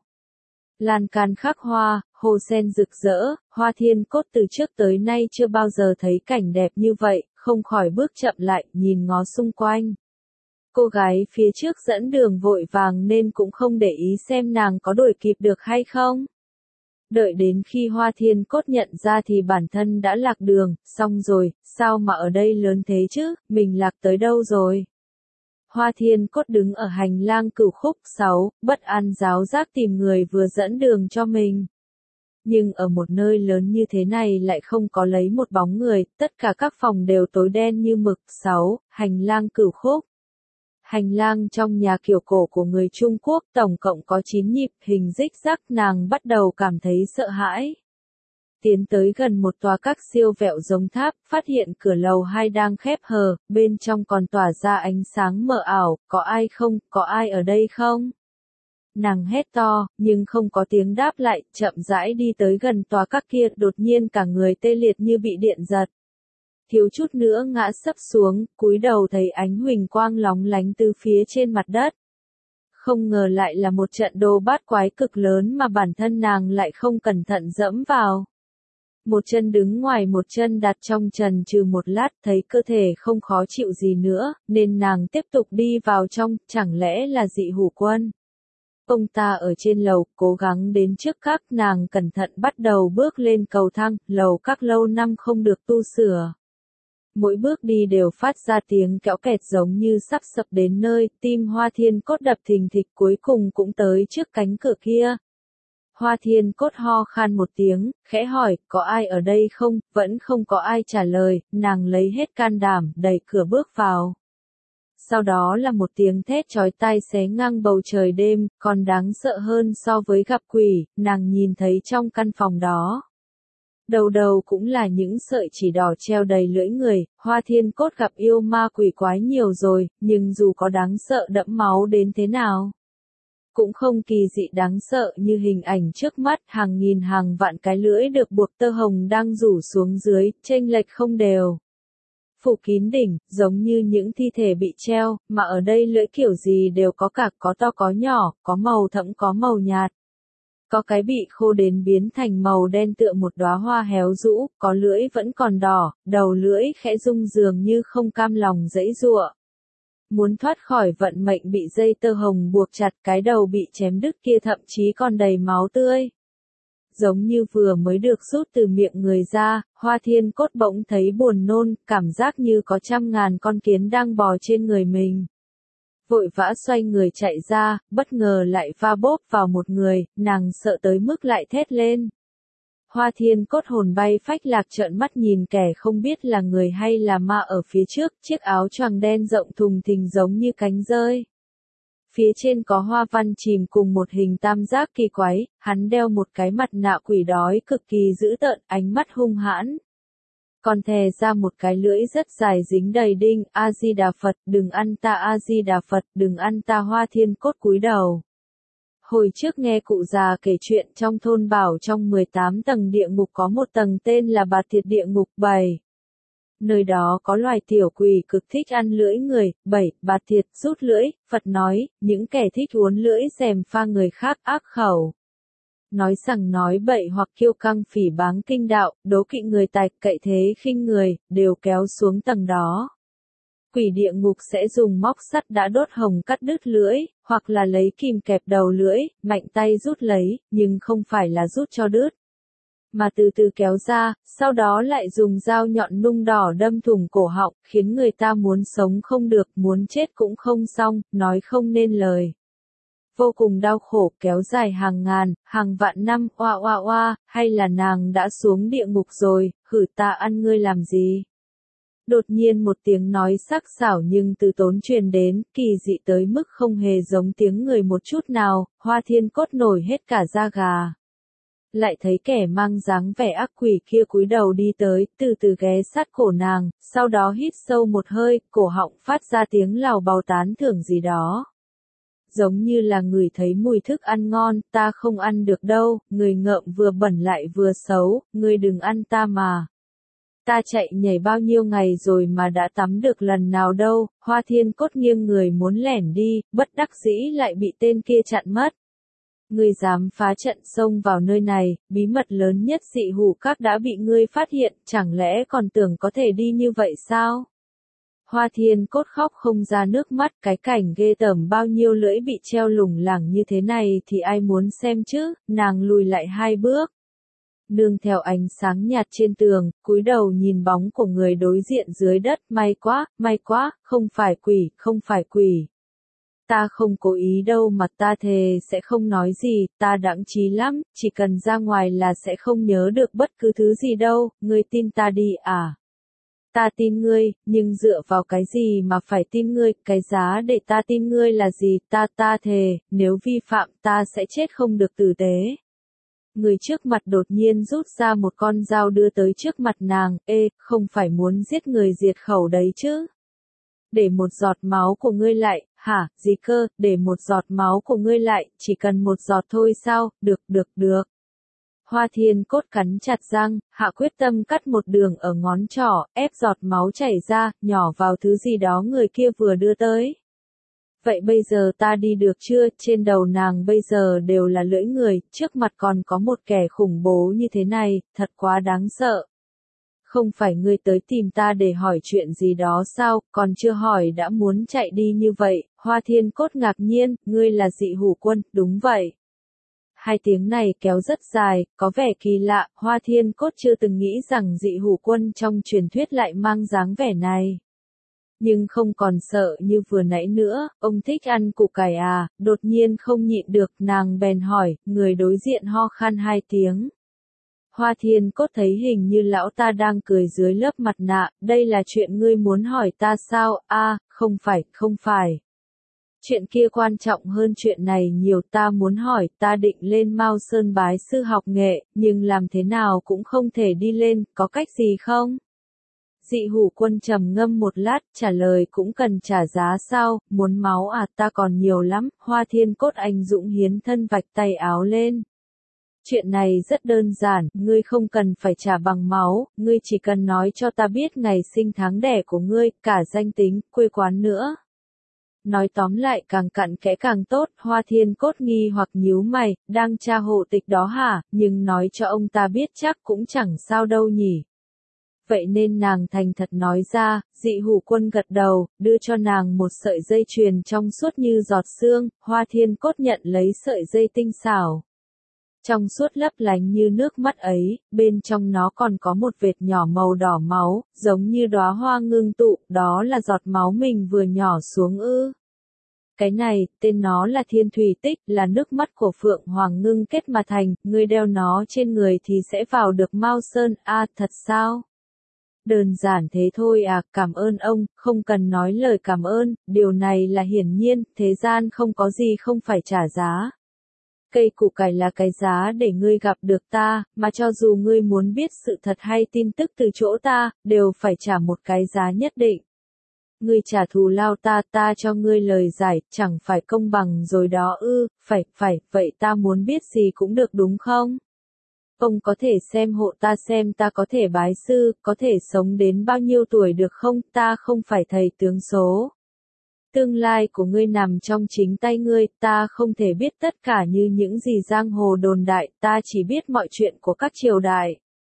Lan can khắc hoa, hồ sen rực rỡ, Hoa Thiên Cốt từ trước tới nay chưa bao giờ thấy cảnh đẹp như vậy, không khỏi bước chậm lại, nhìn ngó xung quanh. Cô gái phía trước dẫn đường vội vàng nên cũng không để ý xem nàng có đuổi kịp được hay không. Đợi đến khi Hoa Thiên Cốt nhận ra thì bản thân đã lạc đường, xong rồi, sao mà ở đây lớn thế chứ, mình lạc tới đâu rồi? Hoa Thiên Cốt đứng ở hành lang Cửu Khúc 6, bất an giáo giác tìm người vừa dẫn đường cho mình. Nhưng ở một nơi lớn như thế này lại không có lấy một bóng người, tất cả các phòng đều tối đen như mực. 6. Hành lang Cửu Khúc. Hành lang trong nhà kiểu cổ của người Trung Quốc tổng cộng có 9 nhịp hình rích rắc, nàng bắt đầu cảm thấy sợ hãi. Tiến tới gần một tòa các siêu vẹo giống tháp, phát hiện cửa lầu 2 đang khép hờ, bên trong còn tỏa ra ánh sáng mờ ảo, có ai không, có ai ở đây không? Nàng hét to, nhưng không có tiếng đáp lại, chậm rãi đi tới gần tòa các kia, đột nhiên cả người tê liệt như bị điện giật. Thiếu chút nữa ngã sấp xuống, cúi đầu thấy ánh huỳnh quang lóng lánh từ phía trên mặt đất. Không ngờ lại là một trận đồ bát quái cực lớn mà bản thân nàng lại không cẩn thận dẫm vào. Một chân đứng ngoài một chân đặt trong trần trừ một lát, thấy cơ thể không khó chịu gì nữa, nên nàng tiếp tục đi vào trong, chẳng lẽ là dị hủ quân. Ông ta ở trên lầu, cố gắng đến trước các, nàng cẩn thận bắt đầu bước lên cầu thang, lầu các lâu năm không được tu sửa. Mỗi bước đi đều phát ra tiếng kéo kẹt giống như sắp sập đến nơi, tim Hoa Thiên Cốt đập thình thịch, cuối cùng cũng tới trước cánh cửa kia. Hoa Thiên Cốt ho khan một tiếng, khẽ hỏi, có ai ở đây không, vẫn không có ai trả lời, nàng lấy hết can đảm, đẩy cửa bước vào. Sau đó là một tiếng thét chói tai xé ngang bầu trời đêm, còn đáng sợ hơn so với gặp quỷ, nàng nhìn thấy trong căn phòng đó. Đầu đầu cũng là những sợi chỉ đỏ treo đầy lưỡi người, Hoa Thiên Cốt gặp yêu ma quỷ quái nhiều rồi, nhưng dù có đáng sợ đẫm máu đến thế nào, cũng không kỳ dị đáng sợ như hình ảnh trước mắt, hàng nghìn hàng vạn cái lưỡi được buộc tơ hồng đang rủ xuống dưới, chênh lệch không đều. Phủ kín đỉnh, giống như những thi thể bị treo, mà ở đây lưỡi kiểu gì đều có cả, có to có nhỏ, có màu thẫm có màu nhạt. Có cái bị khô đến biến thành màu đen tựa một đóa hoa héo rũ, có lưỡi vẫn còn đỏ, đầu lưỡi khẽ rung dường như không cam lòng giãy giụa. Muốn thoát khỏi vận mệnh bị dây tơ hồng buộc chặt, cái đầu bị chém đứt kia thậm chí còn đầy máu tươi. Giống như vừa mới được rút từ miệng người ra, Hoa Thiên Cốt bỗng thấy buồn nôn, cảm giác như có trăm ngàn con kiến đang bò trên người mình. Vội vã xoay người chạy ra, bất ngờ lại va bốp vào một người, nàng sợ tới mức lại thét lên. Hoa Thiên Cốt hồn bay phách lạc trợn mắt nhìn kẻ không biết là người hay là ma ở phía trước, chiếc áo choàng đen rộng thùng thình giống như cánh dơi. Phía trên có hoa văn chìm cùng một hình tam giác kỳ quái, hắn đeo một cái mặt nạ quỷ đói cực kỳ dữ tợn, ánh mắt hung hãn. Còn thè ra một cái lưỡi rất dài dính đầy đinh, A-di-đà Phật, đừng ăn ta A-di-đà Phật, đừng ăn ta. Hoa Thiên Cốt cúi đầu. Hồi trước nghe cụ già kể chuyện trong thôn bảo trong 18 tầng địa ngục có một tầng tên là Bạt Thiệt địa ngục 7. Nơi đó có loài tiểu quỷ cực thích ăn lưỡi người. 7. Bạt Thiệt, rút lưỡi, Phật nói, những kẻ thích uốn lưỡi gièm pha người khác ác khẩu. Nói rằng nói bậy hoặc kiêu căng phỉ báng kinh đạo, đố kỵ người tài, cậy thế khinh người, đều kéo xuống tầng đó. Quỷ địa ngục sẽ dùng móc sắt đã đốt hồng cắt đứt lưỡi, hoặc là lấy kìm kẹp đầu lưỡi, mạnh tay rút lấy, nhưng không phải là rút cho đứt, mà từ từ kéo ra, sau đó lại dùng dao nhọn nung đỏ đâm thủng cổ họng, khiến người ta muốn sống không được, muốn chết cũng không xong, nói không nên lời. vô cùng đau khổ kéo dài hàng ngàn, hàng vạn năm, oa oa oa, hay là nàng đã xuống địa ngục rồi, hử ta ăn ngươi làm gì? Đột nhiên một tiếng nói sắc sảo nhưng từ tốn truyền đến, kỳ dị tới mức không hề giống tiếng người một chút nào, Hoa Thiên Cốt nổi hết cả da gà. Lại thấy kẻ mang dáng vẻ ác quỷ kia cúi đầu đi tới, từ từ ghé sát cổ nàng, sau đó hít sâu một hơi, cổ họng phát ra tiếng lào bào tán thưởng gì đó. Giống như là người thấy mùi thức ăn ngon, ta không ăn được đâu, người ngợm vừa bẩn lại vừa xấu, người đừng ăn ta mà. Ta chạy nhảy bao nhiêu ngày rồi mà đã tắm được lần nào đâu, Hoa Thiên Cốt nghiêng người muốn lẻn đi, bất đắc dĩ lại bị tên kia chặn mất. Ngươi dám phá trận xông vào nơi này, bí mật lớn nhất Dị Hủ Các đã bị ngươi phát hiện, chẳng lẽ còn tưởng có thể đi như vậy sao? Hoa Thiên Cốt khóc không ra nước mắt, cái cảnh ghê tởm bao nhiêu lưỡi bị treo lủng lẳng như thế này thì ai muốn xem chứ, nàng lùi lại 2 bước. Nương theo ánh sáng nhạt trên tường, cúi đầu nhìn bóng của người đối diện dưới đất, may quá, không phải quỷ, không phải quỷ. Ta không cố ý đâu mà ta thề sẽ không nói gì, ta đãng trí lắm, chỉ cần ra ngoài là sẽ không nhớ được bất cứ thứ gì đâu, ngươi tin ta đi à? Ta tin ngươi, nhưng dựa vào cái gì mà phải tin ngươi, cái giá để ta tin ngươi là gì, ta thề, nếu vi phạm ta sẽ chết không được tử tế. Người trước mặt đột nhiên rút ra một con dao đưa tới trước mặt nàng, không phải muốn giết người diệt khẩu đấy chứ. Để một giọt máu của ngươi lại, hả, gì cơ, để một giọt máu của ngươi lại, chỉ cần một giọt thôi sao, được. Hoa Thiên Cốt cắn chặt răng, hạ quyết tâm cắt một đường ở ngón trỏ, ép giọt máu chảy ra, nhỏ vào thứ gì đó người kia vừa đưa tới. Vậy bây giờ ta đi được chưa, trên đầu nàng bây giờ đều là lưỡi người, trước mặt còn có một kẻ khủng bố như thế này, thật quá đáng sợ. Không phải ngươi tới tìm ta để hỏi chuyện gì đó sao, còn chưa hỏi đã muốn chạy đi như vậy, Hoa Thiên Cốt ngạc nhiên, ngươi là Dị Hủ Quân, đúng vậy. 2 tiếng này kéo rất dài, có vẻ kỳ lạ, Hoa Thiên Cốt chưa từng nghĩ rằng Dị Hủ Quân trong truyền thuyết lại mang dáng vẻ này. Nhưng không còn sợ như vừa nãy nữa, ông thích ăn củ cải à, đột nhiên không nhịn được, nàng bèn hỏi, người đối diện ho khan 2 tiếng. Hoa Thiên Cốt thấy hình như lão ta đang cười dưới lớp mặt nạ, đây là chuyện ngươi muốn hỏi ta sao, không phải. Chuyện kia quan trọng hơn chuyện này nhiều, ta muốn hỏi, ta định lên Mao Sơn bái sư học nghệ, nhưng làm thế nào cũng không thể đi lên, có cách gì không? Dị Hủ Quân trầm ngâm một lát, trả lời cũng cần trả giá sao, muốn máu à, ta còn nhiều lắm, Hoa Thiên Cốt anh dũng hiến thân vạch tay áo lên. Chuyện này rất đơn giản, ngươi không cần phải trả bằng máu, ngươi chỉ cần nói cho ta biết ngày sinh tháng đẻ của ngươi, cả danh tính, quê quán nữa. Nói tóm lại càng cặn kẽ càng tốt, Hoa Thiên Cốt nghi hoặc nhíu mày, đang tra hộ tịch đó hả, nhưng nói cho ông ta biết chắc cũng chẳng sao đâu nhỉ. Vậy nên nàng thành thật nói ra, Dị Hủ Quân gật đầu, đưa cho nàng một sợi dây chuyền trong suốt như giọt sương, Hoa Thiên Cốt nhận lấy sợi dây tinh xảo. Trong suốt lấp lánh như nước mắt ấy, bên trong nó còn có một vệt nhỏ màu đỏ máu, giống như đóa hoa ngưng tụ, đó là giọt máu mình vừa nhỏ xuống ư. Cái này, tên nó là Thiên Thủy Tích, là nước mắt của Phượng Hoàng ngưng kết mà thành, ngươi đeo nó trên người thì sẽ vào được Mao Sơn, thật sao? Đơn giản thế thôi à, cảm ơn ông, không cần nói lời cảm ơn, điều này là hiển nhiên, thế gian không có gì không phải trả giá. Cây củ cải là cái giá để ngươi gặp được ta, mà cho dù ngươi muốn biết sự thật hay tin tức từ chỗ ta, đều phải trả một cái giá nhất định. Ngươi trả thù lao ta cho ngươi lời giải, chẳng phải công bằng rồi đó ư, phải, vậy ta muốn biết gì cũng được đúng không? Ông có thể xem hộ ta xem ta có thể bái sư, có thể sống đến bao nhiêu tuổi được không, ta không phải thầy tướng số. Tương lai của ngươi nằm trong chính tay ngươi, ta không thể biết tất cả như những gì giang hồ đồn đại, ta chỉ biết mọi chuyện của các triều đại.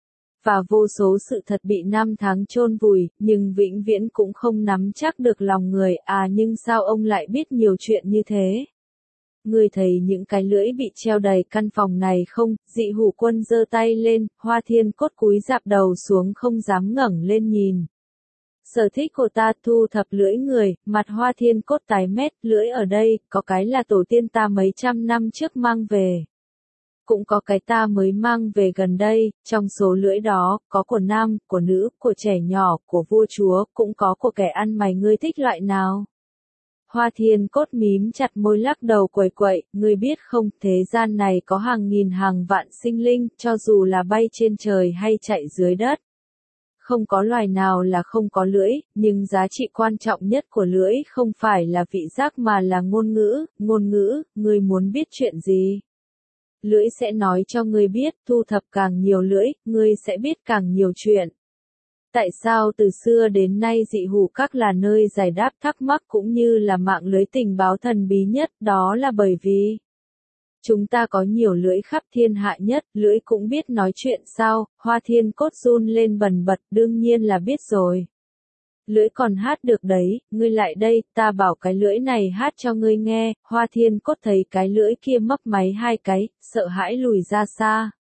Và vô số sự thật bị năm tháng chôn vùi, nhưng vĩnh viễn cũng không nắm chắc được lòng người, nhưng sao ông lại biết nhiều chuyện như thế? Ngươi thấy những cái lưỡi bị treo đầy căn phòng này không? Dị Hủ Quân giơ tay lên, Hoa Thiên Cốt cúi rạp đầu xuống không dám ngẩng lên nhìn. Sở thích của ta thu thập lưỡi người, mặt Hoa Thiên Cốt tái mét, lưỡi ở đây, có cái là tổ tiên ta mấy trăm năm trước mang về. Cũng có cái ta mới mang về gần đây, trong số lưỡi đó, có của nam, của nữ, của trẻ nhỏ, của vua chúa, cũng có của kẻ ăn mày, ngươi thích loại nào? Hoa Thiên Cốt mím chặt môi lắc đầu quẩy quậy, ngươi biết không, thế gian này có hàng nghìn hàng vạn sinh linh, cho dù là bay trên trời hay chạy dưới đất. Không có loài nào là không có lưỡi, nhưng giá trị quan trọng nhất của lưỡi không phải là vị giác mà là ngôn ngữ, ngươi muốn biết chuyện gì? Lưỡi sẽ nói cho ngươi biết, thu thập càng nhiều lưỡi, ngươi sẽ biết càng nhiều chuyện. Tại sao từ xưa đến nay dị hủ các là nơi giải đáp thắc mắc cũng như là mạng lưới tình báo thần bí nhất, đó là bởi vì chúng ta có nhiều lưỡi khắp thiên hạ nhất, lưỡi cũng biết nói chuyện sao? Hoa Thiên Cốt run lên bần bật, đương nhiên là biết rồi. Lưỡi còn hát được đấy, ngươi lại đây, ta bảo cái lưỡi này hát cho ngươi nghe. Hoa Thiên Cốt thấy cái lưỡi kia mấp máy hai cái, sợ hãi lùi ra xa.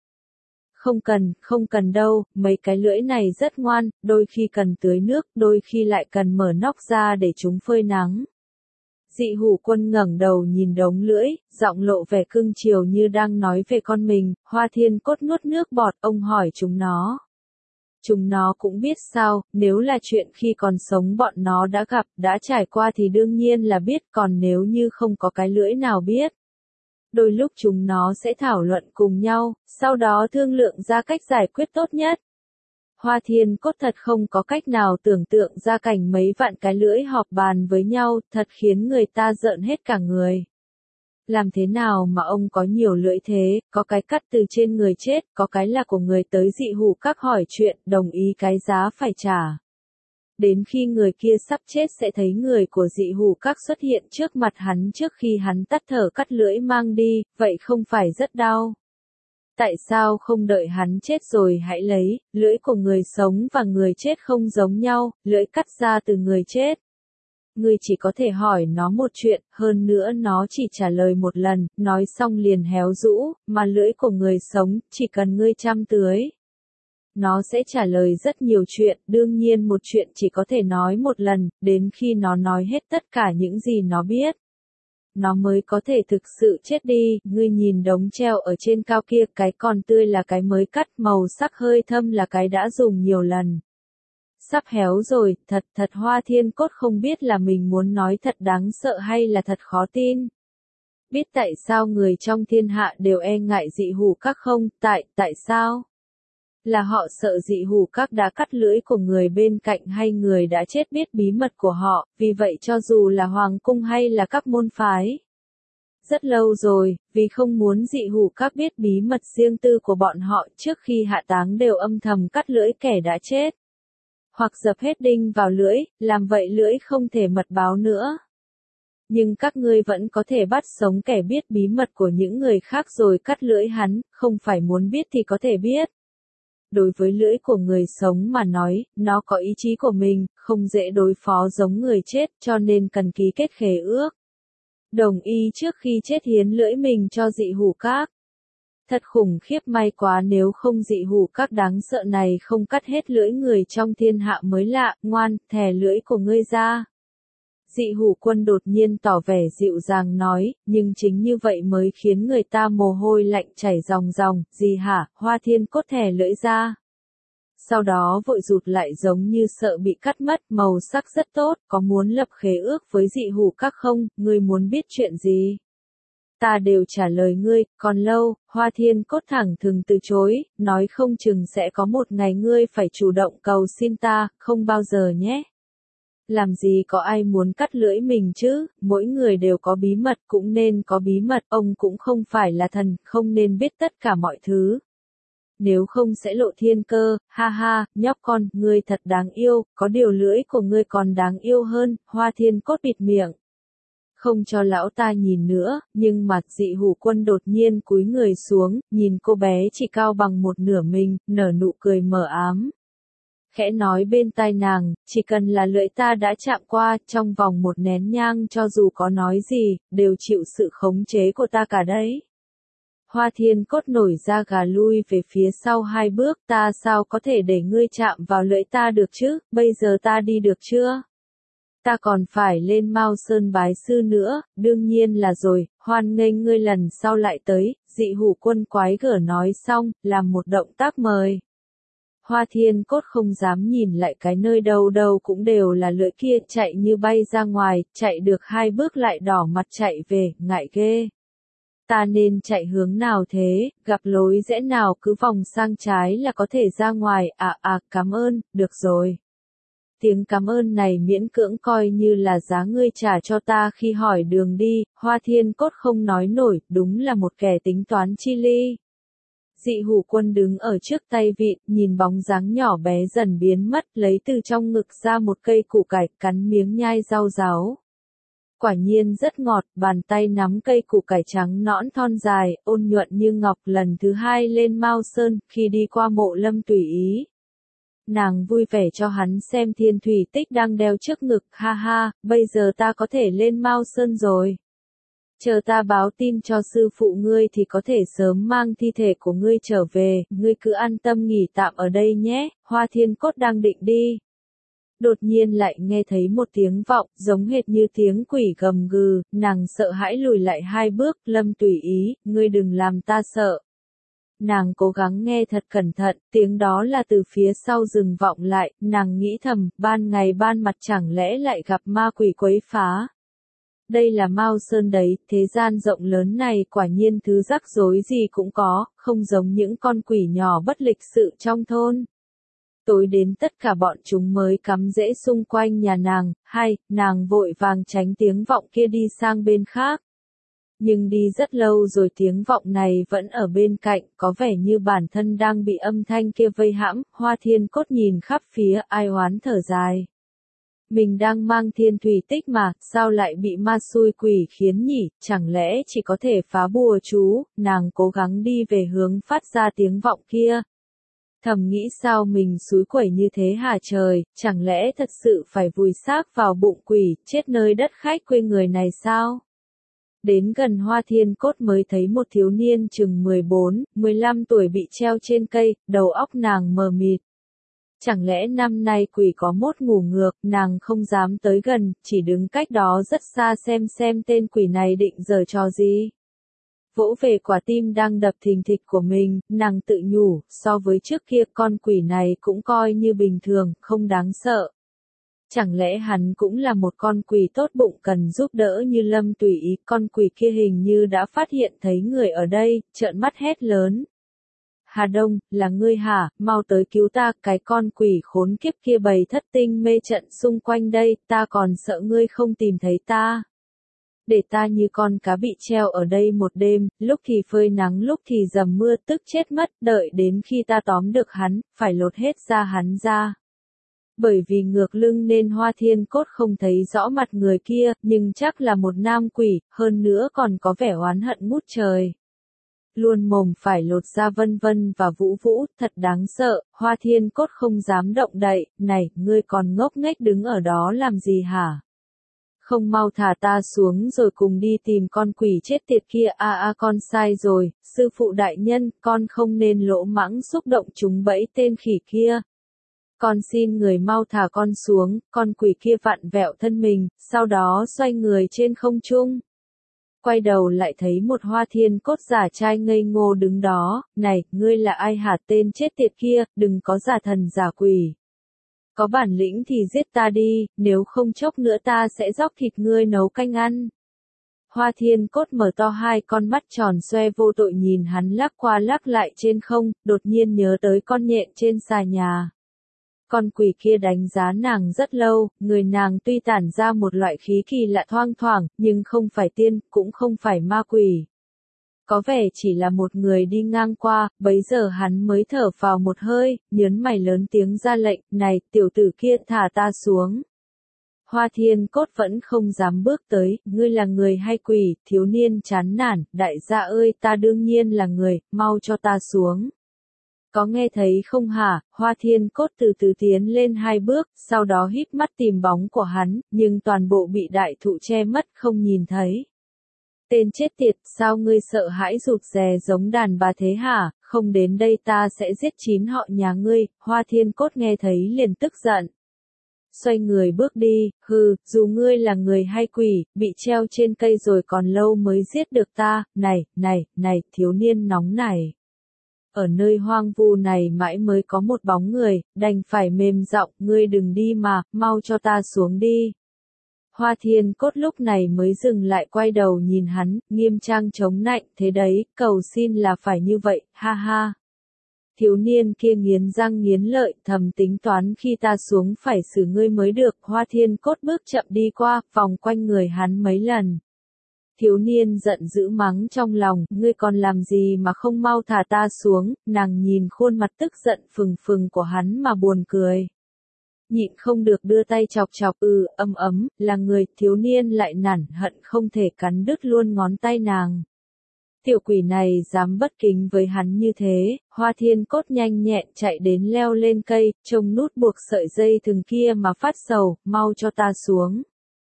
Không cần đâu, mấy cái lưỡi này rất ngoan, đôi khi cần tưới nước, đôi khi lại cần mở nóc ra để chúng phơi nắng. Dị hủ quân ngẩng đầu nhìn đống lưỡi, giọng lộ vẻ cưng chiều như đang nói về con mình. Hoa Thiên Cốt nuốt nước bọt, ông hỏi chúng nó. Chúng nó cũng biết sao, nếu là chuyện khi còn sống bọn nó đã gặp, đã trải qua thì đương nhiên là biết, còn nếu như không có cái lưỡi nào biết. Đôi lúc chúng nó sẽ thảo luận cùng nhau, sau đó thương lượng ra cách giải quyết tốt nhất. Hoa Thiên Cốt thật không có cách nào tưởng tượng ra cảnh mấy vạn cái lưỡi họp bàn với nhau, thật khiến người ta rợn hết cả người. Làm thế nào mà ông có nhiều lưỡi thế, có cái cắt từ trên người chết, có cái là của người tới dị hủ các hỏi chuyện, đồng ý cái giá phải trả. Đến khi người kia sắp chết sẽ thấy người của dị hủ các xuất hiện trước mặt hắn trước khi hắn tắt thở cắt lưỡi mang đi, vậy không phải rất đau? Tại sao không đợi hắn chết rồi hãy lấy? Lưỡi của người sống và người chết không giống nhau, lưỡi cắt ra từ người chết. Ngươi chỉ có thể hỏi nó một chuyện, hơn nữa nó chỉ trả lời một lần, nói xong liền héo rũ, mà lưỡi của người sống, chỉ cần ngươi chăm tưới. Nó sẽ trả lời rất nhiều chuyện, đương nhiên một chuyện chỉ có thể nói một lần, đến khi nó nói hết tất cả những gì nó biết. Nó mới có thể thực sự chết đi, ngươi nhìn đống treo ở trên cao kia, cái còn tươi là cái mới cắt, màu sắc hơi thâm là cái đã dùng nhiều lần. Sắp héo rồi, thật Hoa Thiên Cốt không biết là mình muốn nói thật đáng sợ hay là thật khó tin. Biết tại sao người trong thiên hạ đều e ngại dị hủ các không, tại sao? Là họ sợ dị hủ các đã cắt lưỡi của người bên cạnh hay người đã chết biết bí mật của họ, vì vậy cho dù là hoàng cung hay là các môn phái. Rất lâu rồi, vì không muốn dị hủ các biết bí mật riêng tư của bọn họ trước khi hạ táng đều âm thầm cắt lưỡi kẻ đã chết. Hoặc dập hết đinh vào lưỡi, làm vậy lưỡi không thể mật báo nữa. Nhưng các ngươi vẫn có thể bắt sống kẻ biết bí mật của những người khác rồi cắt lưỡi hắn, không phải muốn biết thì có thể biết. Đối với lưỡi của người sống mà nói, nó có ý chí của mình, không dễ đối phó giống người chết, cho nên cần ký kết khế ước. Đồng ý trước khi chết hiến lưỡi mình cho dị hủ các. Thật khủng khiếp, may quá nếu không dị hủ các đáng sợ này không cắt hết lưỡi người trong thiên hạ mới lạ, ngoan, thè lưỡi của ngươi ra. Dị hủ quân đột nhiên tỏ vẻ dịu dàng nói, nhưng chính như vậy mới khiến người ta mồ hôi lạnh chảy ròng ròng, gì hả? Hoa Thiên Cốt thè lưỡi ra. Sau đó vội rụt lại giống như sợ bị cắt mất, màu sắc rất tốt, có muốn lập khế ước với dị hủ các không, ngươi muốn biết chuyện gì? Ta đều trả lời ngươi, còn lâu, Hoa Thiên Cốt thẳng thừng từ chối, nói không chừng sẽ có một ngày ngươi phải chủ động cầu xin ta, không bao giờ nhé. Làm gì có ai muốn cắt lưỡi mình chứ, mỗi người đều có bí mật cũng nên có bí mật, ông cũng không phải là thần, không nên biết tất cả mọi thứ. Nếu không sẽ lộ thiên cơ, ha ha, nhóc con, ngươi thật đáng yêu, có điều lưỡi của ngươi còn đáng yêu hơn, Hoa Thiên Cốt bịt miệng. Không cho lão ta nhìn nữa, nhưng mặt dị hủ quân đột nhiên cúi người xuống, nhìn cô bé chỉ cao bằng một nửa mình, nở nụ cười mờ ám. Khẽ nói bên tai nàng, chỉ cần là lưỡi ta đã chạm qua, trong vòng một nén nhang cho dù có nói gì, đều chịu sự khống chế của ta cả đấy. Hoa Thiên Cốt nổi da gà lui về phía sau 2 bước, ta sao có thể để ngươi chạm vào lưỡi ta được chứ, bây giờ ta đi được chưa? Ta còn phải lên Mao Sơn bái sư nữa, đương nhiên là rồi, hoan nghênh ngươi lần sau lại tới, Dị Hủ Quân quái gở nói xong, làm một động tác mời. Hoa Thiên Cốt không dám nhìn lại cái nơi đâu đâu cũng đều là lưỡi kia, chạy như bay ra ngoài, chạy được 2 bước lại đỏ mặt chạy về, ngại ghê. Ta nên chạy hướng nào thế, gặp lối rẽ nào cứ vòng sang trái là có thể ra ngoài, cảm ơn, được rồi. Tiếng cảm ơn này miễn cưỡng coi như là giá ngươi trả cho ta khi hỏi đường đi, Hoa Thiên Cốt không nói nổi, đúng là một kẻ tính toán chi ly. Dị Hủ Quân đứng ở trước tay vịn, nhìn bóng dáng nhỏ bé dần biến mất, lấy từ trong ngực ra một cây củ cải, cắn miếng nhai rau ráu. Quả nhiên rất ngọt, bàn tay nắm cây củ cải trắng nõn thon dài, ôn nhuận như ngọc, lần thứ 2 lên Mao Sơn, khi đi qua mộ Lâm Tùy Ý. Nàng vui vẻ cho hắn xem thiên thủy tích đang đeo trước ngực, ha ha, bây giờ ta có thể lên Mao Sơn rồi. Chờ ta báo tin cho sư phụ ngươi thì có thể sớm mang thi thể của ngươi trở về, ngươi cứ an tâm nghỉ tạm ở đây nhé, Hoa Thiên Cốt đang định đi. Đột nhiên lại nghe thấy một tiếng vọng, giống hệt như tiếng quỷ gầm gừ, nàng sợ hãi lùi lại 2 bước, Lâm Tùy Ý, ngươi đừng làm ta sợ. Nàng cố gắng nghe thật cẩn thận, tiếng đó là từ phía sau rừng vọng lại, nàng nghĩ thầm, ban ngày ban mặt chẳng lẽ lại gặp ma quỷ quấy phá. Đây là Mao Sơn đấy, thế gian rộng lớn này quả nhiên thứ rắc rối gì cũng có, không giống những con quỷ nhỏ bất lịch sự trong thôn. Tối đến tất cả bọn chúng mới cắm rễ xung quanh nhà nàng, nàng vội vàng tránh tiếng vọng kia đi sang bên khác. Nhưng đi rất lâu rồi tiếng vọng này vẫn ở bên cạnh, có vẻ như bản thân đang bị âm thanh kia vây hãm, Hoa Thiên Cốt nhìn khắp phía, ai oán thở dài. Mình đang mang thiên thủy tích mà, sao lại bị ma xui quỷ khiến nhỉ, chẳng lẽ chỉ có thể phá bùa chú, nàng cố gắng đi về hướng phát ra tiếng vọng kia. Thầm nghĩ sao mình xúi quẩy như thế hả trời, chẳng lẽ thật sự phải vùi xác vào bụng quỷ, chết nơi đất khách quê người này sao? Đến gần Hoa Thiên Cốt mới thấy một thiếu niên chừng 14, 15 tuổi bị treo trên cây, đầu óc nàng mờ mịt. Chẳng lẽ năm nay quỷ có mốt ngủ ngược, nàng không dám tới gần, chỉ đứng cách đó rất xa xem tên quỷ này định giở trò gì. Vỗ về quả tim đang đập thình thịch của mình, nàng tự nhủ, so với trước kia con quỷ này cũng coi như bình thường, không đáng sợ. Chẳng lẽ hắn cũng là một con quỷ tốt bụng cần giúp đỡ như Lâm Tùy Ý, con quỷ kia hình như đã phát hiện thấy người ở đây, trợn mắt hét lớn. Hà Đông, là ngươi hả, mau tới cứu ta, cái con quỷ khốn kiếp kia bày thất tinh mê trận xung quanh đây, ta còn sợ ngươi không tìm thấy ta. Để ta như con cá bị treo ở đây một đêm, lúc thì phơi nắng lúc thì dầm mưa tức chết mất, đợi đến khi ta tóm được hắn, phải lột hết da hắn ra. Bởi vì ngược lưng nên Hoa Thiên Cốt không thấy rõ mặt người kia, nhưng chắc là một nam quỷ, hơn nữa còn có vẻ oán hận ngút trời. Luôn mồm phải lột ra vân vân và vũ vũ, thật đáng sợ, Hoa Thiên Cốt không dám động đậy, này, ngươi còn ngốc nghếch đứng ở đó làm gì hả? Không mau thả ta xuống rồi cùng đi tìm con quỷ chết tiệt kia, con sai rồi, sư phụ đại nhân, con không nên lỗ mãng xúc động chúng bẫy tên khỉ kia. Con xin người mau thả con xuống, con quỷ kia vặn vẹo thân mình, sau đó xoay người trên không trung. Quay đầu lại thấy một Hoa Thiên Cốt giả trai ngây ngô đứng đó, này, ngươi là ai hả tên chết tiệt kia, đừng có giả thần giả quỷ. Có bản lĩnh thì giết ta đi, nếu không chốc nữa ta sẽ róc thịt ngươi nấu canh ăn. Hoa Thiên Cốt mở to 2 con mắt tròn xoe vô tội nhìn hắn lắc qua lắc lại trên không, đột nhiên nhớ tới con nhện trên xà nhà. Con quỷ kia đánh giá nàng rất lâu, người nàng tuy tản ra một loại khí kỳ lạ thoang thoảng, nhưng không phải tiên, cũng không phải ma quỷ. Có vẻ chỉ là một người đi ngang qua, bấy giờ hắn mới thở vào một hơi, nhớn mày lớn tiếng ra lệnh, này, tiểu tử kia thả ta xuống. Hoa Thiên Cốt vẫn không dám bước tới, ngươi là người hay quỷ, thiếu niên chán nản, đại gia ơi ta đương nhiên là người, mau cho ta xuống. Có nghe thấy không hả, Hoa Thiên Cốt từ từ tiến lên 2 bước, sau đó híp mắt tìm bóng của hắn, nhưng toàn bộ bị đại thụ che mất không nhìn thấy. Tên chết tiệt, sao ngươi sợ hãi rụt rè giống đàn bà thế hả, không đến đây ta sẽ giết 9 họ nhà ngươi, Hoa Thiên Cốt nghe thấy liền tức giận. Xoay người bước đi, hừ, dù ngươi là người hay quỷ, bị treo trên cây rồi còn lâu mới giết được ta, này, thiếu niên nóng này. Ở nơi hoang vu này mãi mới có một bóng người, đành phải mềm giọng, ngươi đừng đi mà, mau cho ta xuống đi. Hoa Thiên Cốt lúc này mới dừng lại quay đầu nhìn hắn, nghiêm trang chống nạnh, thế đấy, cầu xin là phải như vậy, ha ha. Thiếu niên kia nghiến răng nghiến lợi, thầm tính toán khi ta xuống phải xử ngươi mới được, Hoa Thiên Cốt bước chậm đi qua, vòng quanh người hắn mấy lần. Thiếu niên giận dữ mắng trong lòng, ngươi còn làm gì mà không mau thả ta xuống, nàng nhìn khuôn mặt tức giận phừng phừng của hắn mà buồn cười. Nhịn không được đưa tay chọc chọc ấm, là người, thiếu niên lại nản hận không thể cắn đứt luôn ngón tay nàng. Tiểu quỷ này dám bất kính với hắn như thế, Hoa Thiên Cốt nhanh nhẹn chạy đến leo lên cây, trông nút buộc sợi dây thừng kia mà phát sầu, mau cho ta xuống.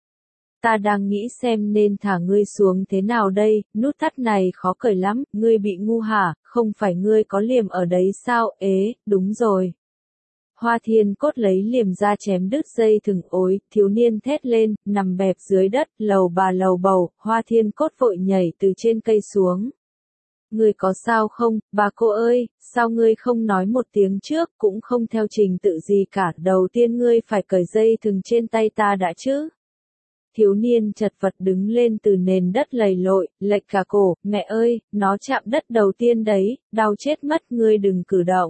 Ta đang nghĩ xem nên thả ngươi xuống thế nào đây, nút thắt này khó cởi lắm, ngươi bị ngu hả, không phải ngươi có liềm ở đấy sao, đúng rồi. Hoa Thiên Cốt lấy liềm ra chém đứt dây thừng ối, thiếu niên thét lên, nằm bẹp dưới đất, lầu bà lầu bầu, Hoa Thiên Cốt vội nhảy từ trên cây xuống. Ngươi có sao không, bà cô ơi, sao ngươi không nói một tiếng trước, cũng không theo trình tự gì cả, đầu tiên ngươi phải cởi dây thừng trên tay ta đã chứ. Thiếu niên chật vật đứng lên từ nền đất lầy lội, lệch cả cổ, mẹ ơi, nó chạm đất đầu tiên đấy, đau chết mất, ngươi đừng cử động.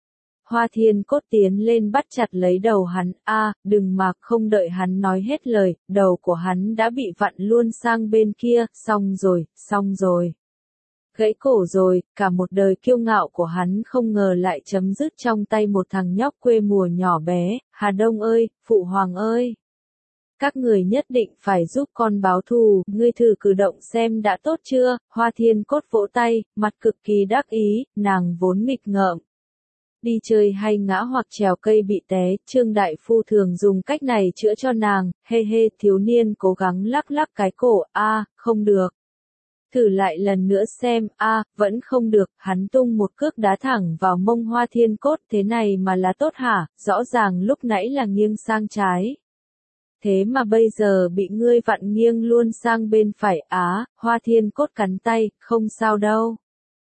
Hoa Thiên Cốt tiến lên bắt chặt lấy đầu hắn, đừng mà, không đợi hắn nói hết lời, đầu của hắn đã bị vặn luôn sang bên kia, xong rồi. Gãy cổ rồi, cả một đời kiêu ngạo của hắn không ngờ lại chấm dứt trong tay một thằng nhóc quê mùa nhỏ bé, Hà Đông ơi, Phụ Hoàng ơi. Các người nhất định phải giúp con báo thù, ngươi thử cử động xem đã tốt chưa, Hoa Thiên Cốt vỗ tay, mặt cực kỳ đắc ý, nàng vốn nghịch ngợm. Đi chơi hay ngã hoặc trèo cây bị té, Trương Đại Phu thường dùng cách này chữa cho nàng, thiếu niên cố gắng lắc lắc cái cổ, không được. Thử lại lần nữa xem, vẫn không được, hắn tung một cước đá thẳng vào mông Hoa Thiên Cốt, thế này mà là tốt hả, rõ ràng lúc nãy là nghiêng sang trái. Thế mà bây giờ bị ngươi vặn nghiêng luôn sang bên phải, Hoa Thiên Cốt cắn tay, không sao đâu.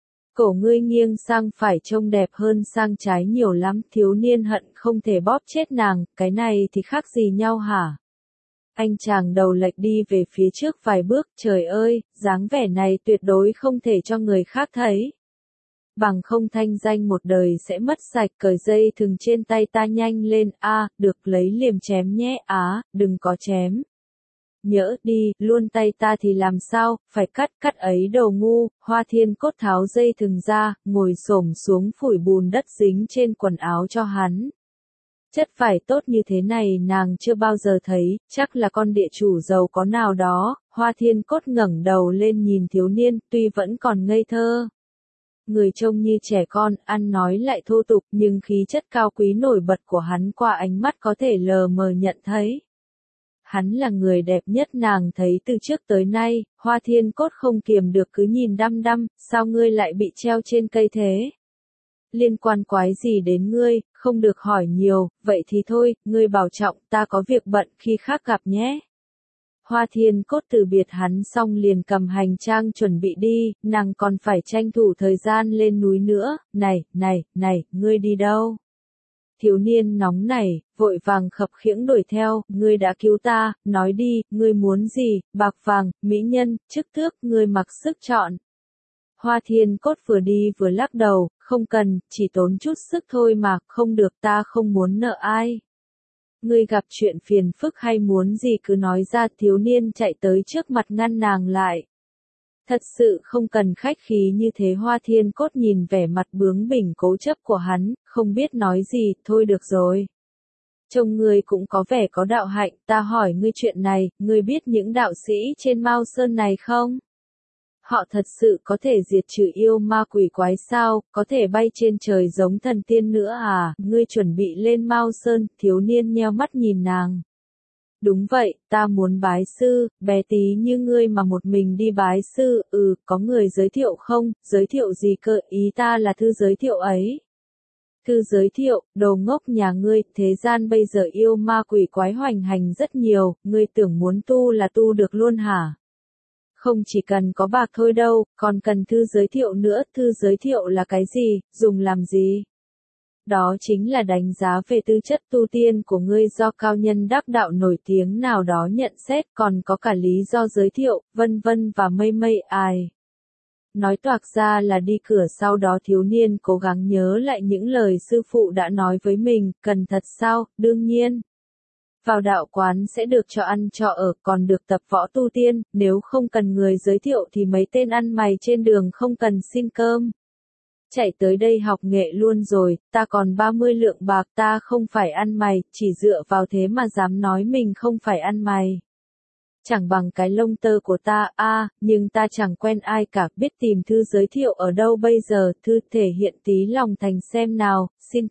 Cổ ngươi nghiêng sang phải trông đẹp hơn sang trái nhiều lắm, thiếu niên hận không thể bóp chết nàng, cái này thì khác gì nhau hả? Anh chàng đầu lệch đi về phía trước vài bước, trời ơi, dáng vẻ này tuyệt đối không thể cho người khác thấy. Bằng không thanh danh một đời sẽ mất sạch, cởi dây thừng trên tay ta nhanh lên, được lấy liềm chém nhé, đừng có chém. Nhỡ đi, luôn tay ta thì làm sao, phải cắt ấy đồ ngu, Hoa Thiên Cốt tháo dây thừng ra, ngồi xổm xuống phủi bùn đất dính trên quần áo cho hắn. Chất vải tốt như thế này nàng chưa bao giờ thấy, chắc là con địa chủ giàu có nào đó, Hoa Thiên Cốt ngẩng đầu lên nhìn thiếu niên, tuy vẫn còn ngây thơ. Người trông như trẻ con, ăn nói lại thô tục, nhưng khí chất cao quý nổi bật của hắn qua ánh mắt có thể lờ mờ nhận thấy. Hắn là người đẹp nhất nàng thấy từ trước tới nay, Hoa Thiên Cốt không kiềm được cứ nhìn đăm đăm, sao ngươi lại bị treo trên cây thế? Liên quan quái gì đến ngươi, không được hỏi nhiều, vậy thì thôi, ngươi bảo trọng, ta có việc bận, khi khác gặp nhé. Hoa Thiên Cốt từ biệt hắn xong liền cầm hành trang chuẩn bị đi, nàng còn phải tranh thủ thời gian lên núi nữa, này, ngươi đi đâu? Thiếu niên nóng nảy, vội vàng khập khiễng đuổi theo, ngươi đã cứu ta, nói đi, ngươi muốn gì, bạc vàng, mỹ nhân, chức tước, ngươi mặc sức chọn. Hoa Thiên Cốt vừa đi vừa lắc đầu, không cần, chỉ tốn chút sức thôi mà, không được, ta không muốn nợ ai. Ngươi gặp chuyện phiền phức hay muốn gì cứ nói ra, thiếu niên chạy tới trước mặt ngăn nàng lại. Thật sự không cần khách khí như thế, Hoa Thiên Cốt nhìn vẻ mặt bướng bỉnh cố chấp của hắn, không biết nói gì, thôi được rồi. Trông ngươi cũng có vẻ có đạo hạnh, ta hỏi ngươi chuyện này, ngươi biết những đạo sĩ trên Mao Sơn này không? Họ thật sự có thể diệt trừ yêu ma quỷ quái sao, có thể bay trên trời giống thần tiên nữa à, ngươi chuẩn bị lên Mao Sơn, thiếu niên nheo mắt nhìn nàng. Đúng vậy, ta muốn bái sư, bé tí như ngươi mà một mình đi bái sư, có người giới thiệu không, giới thiệu gì cơ, ý ta là thư giới thiệu ấy. Thư giới thiệu, đồ ngốc nhà ngươi, thế gian bây giờ yêu ma quỷ quái hoành hành rất nhiều, ngươi tưởng muốn tu là tu được luôn hả? Không chỉ cần có bạc thôi đâu, còn cần thư giới thiệu nữa, thư giới thiệu là cái gì, dùng làm gì? Đó chính là đánh giá về tư chất tu tiên của ngươi do cao nhân đắc đạo nổi tiếng nào đó nhận xét, còn có cả lý do giới thiệu, vân vân và mây mây ai. Nói toạc ra là đi cửa sau đó thiếu niên cố gắng nhớ lại những lời sư phụ đã nói với mình, cần thật sao, đương nhiên. Vào đạo quán sẽ được cho ăn cho ở, còn được tập võ tu tiên, nếu không cần người giới thiệu thì mấy tên ăn mày trên đường không cần xin cơm. Chạy tới đây học nghệ luôn rồi, ta còn 30 lượng bạc, ta không phải ăn mày, chỉ dựa vào thế mà dám nói mình không phải ăn mày. Chẳng bằng cái lông tơ của ta, nhưng ta chẳng quen ai cả, biết tìm thư giới thiệu ở đâu bây giờ, thư thể hiện tí lòng thành xem nào, xin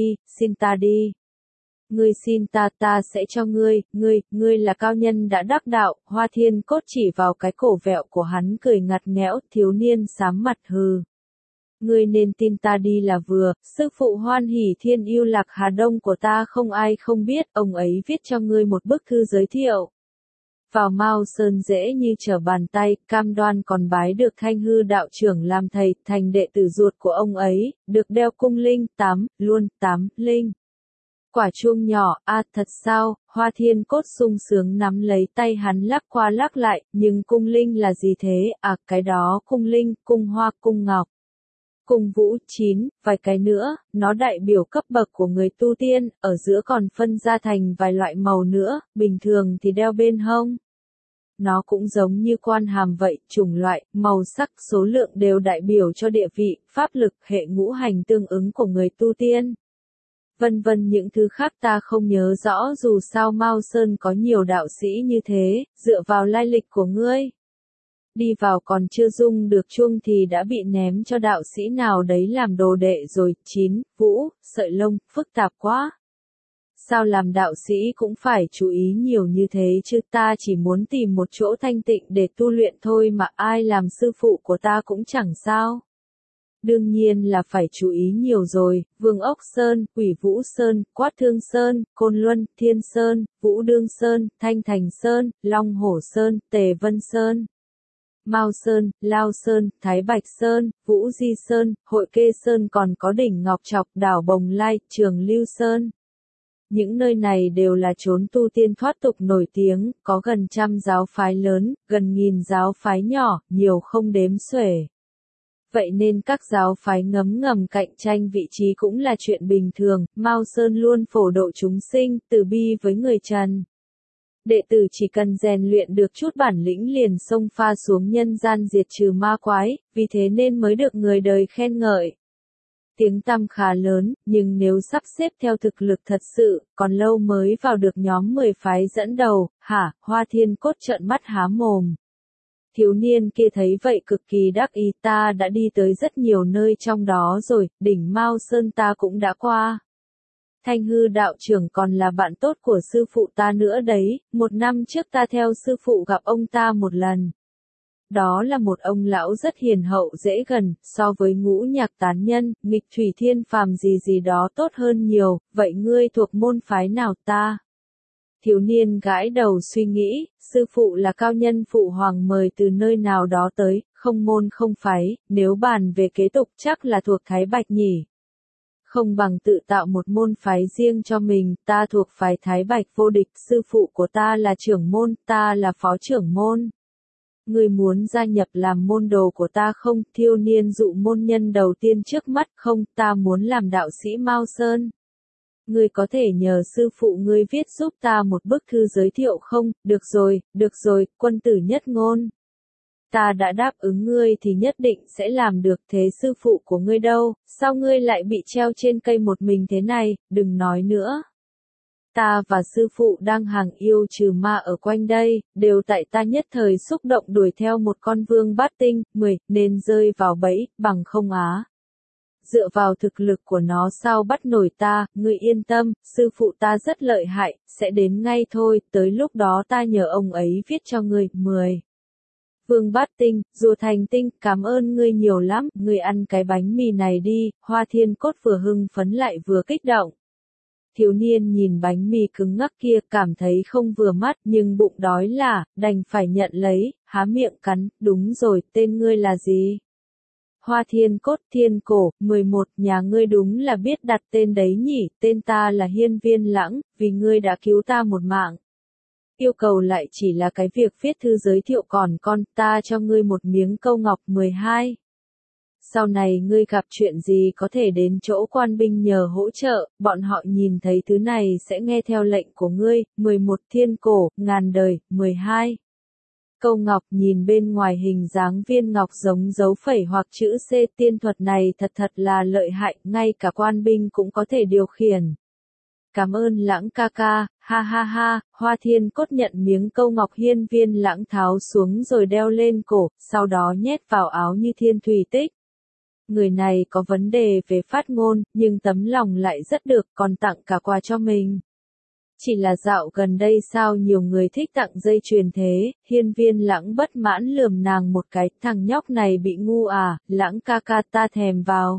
ta đi. Ngươi xin ta sẽ cho ngươi là cao nhân đã đắc đạo, Hoa Thiên Cốt chỉ vào cái cổ vẹo của hắn cười ngặt nghẽo, thiếu niên sám mặt hừ. Ngươi nên tin ta đi là vừa, sư phụ Hoan Hỷ Thiên Yêu Lạc Hà Đông của ta không ai không biết, ông ấy viết cho ngươi một bức thư giới thiệu. Vào Mao Sơn dễ như trở bàn tay, cam đoan còn bái được Thanh Hư đạo trưởng làm thầy, thành đệ tử ruột của ông ấy, được đeo cung linh, 8 linh. Quả chuông nhỏ, thật sao, Hoa Thiên Cốt sung sướng nắm lấy tay hắn lắc qua lắc lại, nhưng cung linh là gì thế, cái đó cung linh, cung hoa, cung ngọc. Cung vũ 9, vài cái nữa, nó đại biểu cấp bậc của người tu tiên, ở giữa còn phân ra thành vài loại màu nữa, bình thường thì đeo bên hông. Nó cũng giống như quan hàm vậy, chủng loại, màu sắc, số lượng đều đại biểu cho địa vị, pháp lực, hệ ngũ hành tương ứng của người tu tiên. Vân vân những thứ khác ta không nhớ rõ dù sao Mao Sơn có nhiều đạo sĩ như thế, dựa vào lai lịch của ngươi. Đi vào còn chưa rung được chuông thì đã bị ném cho đạo sĩ nào đấy làm đồ đệ rồi, 9, vũ, sợi lông, phức tạp quá. Sao làm đạo sĩ cũng phải chú ý nhiều như thế chứ, ta chỉ muốn tìm một chỗ thanh tịnh để tu luyện thôi mà ai làm sư phụ của ta cũng chẳng sao. Đương nhiên là phải chú ý nhiều rồi, Vương Ốc Sơn, Quỷ Vũ Sơn, Quát Thương Sơn, Côn Luân, Thiên Sơn, Vũ Đương Sơn, Thanh Thành Sơn, Long Hổ Sơn, Tề Vân Sơn. Mao Sơn, Lao Sơn, Thái Bạch Sơn, Vũ Di Sơn, Hội Kê Sơn còn có đỉnh Ngọc Trọc, đảo Bồng Lai, Trường Lưu Sơn. Những nơi này đều là chốn tu tiên thoát tục nổi tiếng, có gần 100 giáo phái lớn, gần 1000 giáo phái nhỏ, nhiều không đếm xuể. Vậy nên các giáo phái ngấm ngầm cạnh tranh vị trí cũng là chuyện bình thường, Mao Sơn luôn phổ độ chúng sinh, từ bi với người trần. Đệ tử chỉ cần rèn luyện được chút bản lĩnh liền xông pha xuống nhân gian diệt trừ ma quái, vì thế nên mới được người đời khen ngợi. Tiếng tăm khá lớn, nhưng nếu sắp xếp theo thực lực thật sự, còn lâu mới vào được nhóm 10 phái dẫn đầu, Hoa Thiên Cốt trợn mắt há mồm. Thiếu niên kia thấy vậy cực kỳ đắc ý, ta đã đi tới rất nhiều nơi trong đó rồi, đỉnh Mao Sơn ta cũng đã qua. Thanh Hư đạo trưởng còn là bạn tốt của sư phụ ta nữa đấy, 1 năm trước ta theo sư phụ gặp ông ta một lần. Đó là một ông lão rất hiền hậu dễ gần, so với Ngũ Nhạc tán nhân, Nghịch Thủy Thiên phàm gì đó tốt hơn nhiều, vậy ngươi thuộc môn phái nào ta? Thiếu niên gãi đầu suy nghĩ, sư phụ là cao nhân phụ hoàng mời từ nơi nào đó tới, không môn không phái, nếu bàn về kế tục chắc là thuộc Thái Bạch nhỉ. Không bằng tự tạo một môn phái riêng cho mình, ta thuộc phái Thái Bạch vô địch, sư phụ của ta là trưởng môn, ta là phó trưởng môn. Ngươi muốn gia nhập làm môn đồ của ta không? Thiếu niên dụ môn nhân đầu tiên trước mắt, không, ta muốn làm đạo sĩ Mao Sơn. Ngươi có thể nhờ sư phụ ngươi viết giúp ta một bức thư giới thiệu không? Được rồi, quân tử nhất ngôn. Ta đã đáp ứng ngươi thì nhất định sẽ làm được, thế sư phụ của ngươi đâu, sao ngươi lại bị treo trên cây một mình thế này, đừng nói nữa. Ta và sư phụ đang hàng yêu trừ ma ở quanh đây, đều tại ta nhất thời xúc động đuổi theo một con vương bát tinh, nên rơi vào bẫy, bằng không á. dựa vào thực lực của nó sao bắt nổi ta, ngươi yên tâm, sư phụ ta rất lợi hại, sẽ đến ngay thôi, tới lúc đó ta nhờ ông ấy viết cho ngươi. 10. Vương Bát Tinh, Rùa Thành Tinh, cảm ơn ngươi nhiều lắm, ngươi ăn cái bánh mì này đi, Hoa Thiên Cốt vừa hưng phấn lại vừa kích động. Thiếu niên nhìn bánh mì cứng ngắc kia cảm thấy không vừa mắt nhưng bụng đói là, đành phải nhận lấy, há miệng cắn, đúng rồi, tên ngươi là gì? Hoa Thiên Cốt Thiên Cổ, 11, nhà ngươi đúng là biết đặt tên đấy nhỉ, tên ta là Hiên Viên Lãng, vì ngươi đã cứu ta một mạng. Yêu cầu lại chỉ là cái việc viết thư giới thiệu còn con, ta cho ngươi một miếng câu ngọc. 12. Sau này ngươi gặp chuyện gì có thể đến chỗ quan binh nhờ hỗ trợ, bọn họ nhìn thấy thứ này sẽ nghe theo lệnh của ngươi. 11. Thiên cổ, ngàn đời. 12. Câu ngọc nhìn bên ngoài hình dáng viên ngọc giống dấu phẩy hoặc chữ C, tiên thuật này thật là lợi hại, ngay cả quan binh cũng có thể điều khiển. Cảm ơn Lãng ca ca, ha ha ha, Hoa Thiên Cốt nhận miếng câu ngọc Hiên Viên Lãng tháo xuống rồi đeo lên cổ, sau đó nhét vào áo như thiên thủy tích. Người này có vấn đề về phát ngôn, nhưng tấm lòng lại rất được, còn tặng cả quà cho mình. Chỉ là dạo gần đây sao nhiều người thích tặng dây chuyền thế, Hiên Viên Lãng bất mãn lườm nàng một cái, thằng nhóc này bị ngu à, Lãng ca ca ta thèm vào.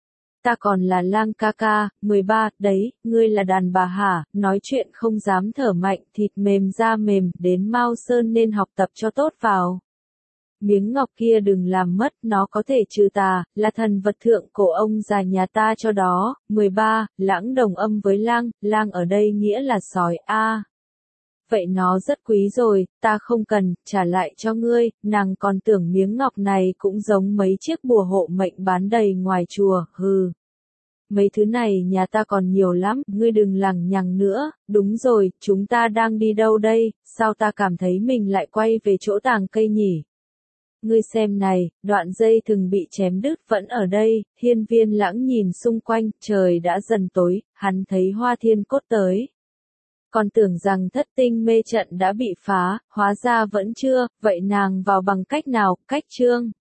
Ta còn là Lang ca ca. 13, đấy, ngươi là đàn bà hả, nói chuyện không dám thở mạnh, thịt mềm da mềm, đến Mao Sơn nên học tập cho tốt vào. Miếng ngọc kia đừng làm mất, nó có thể trừ tà, là thần vật thượng cổ ông già nhà ta cho đó. 13, Lãng đồng âm với Lang, Lang ở đây nghĩa là sói a. Vậy nó rất quý rồi, ta không cần, trả lại cho ngươi, nàng còn tưởng miếng ngọc này cũng giống mấy chiếc bùa hộ mệnh bán đầy ngoài chùa, hừ. Mấy thứ này nhà ta còn nhiều lắm, ngươi đừng lằng nhằng nữa. Đúng rồi, chúng ta đang đi đâu đây, sao ta cảm thấy mình lại quay về chỗ tàng cây nhỉ? Ngươi xem này, đoạn dây thừng bị chém đứt vẫn ở đây. Hiên Viên Lãng nhìn xung quanh, trời đã dần tối, hắn thấy Hoa Thiên Cốt tới. Còn tưởng rằng thất tinh mê trận đã bị phá, hóa ra vẫn chưa, vậy nàng vào bằng cách nào, cách chương.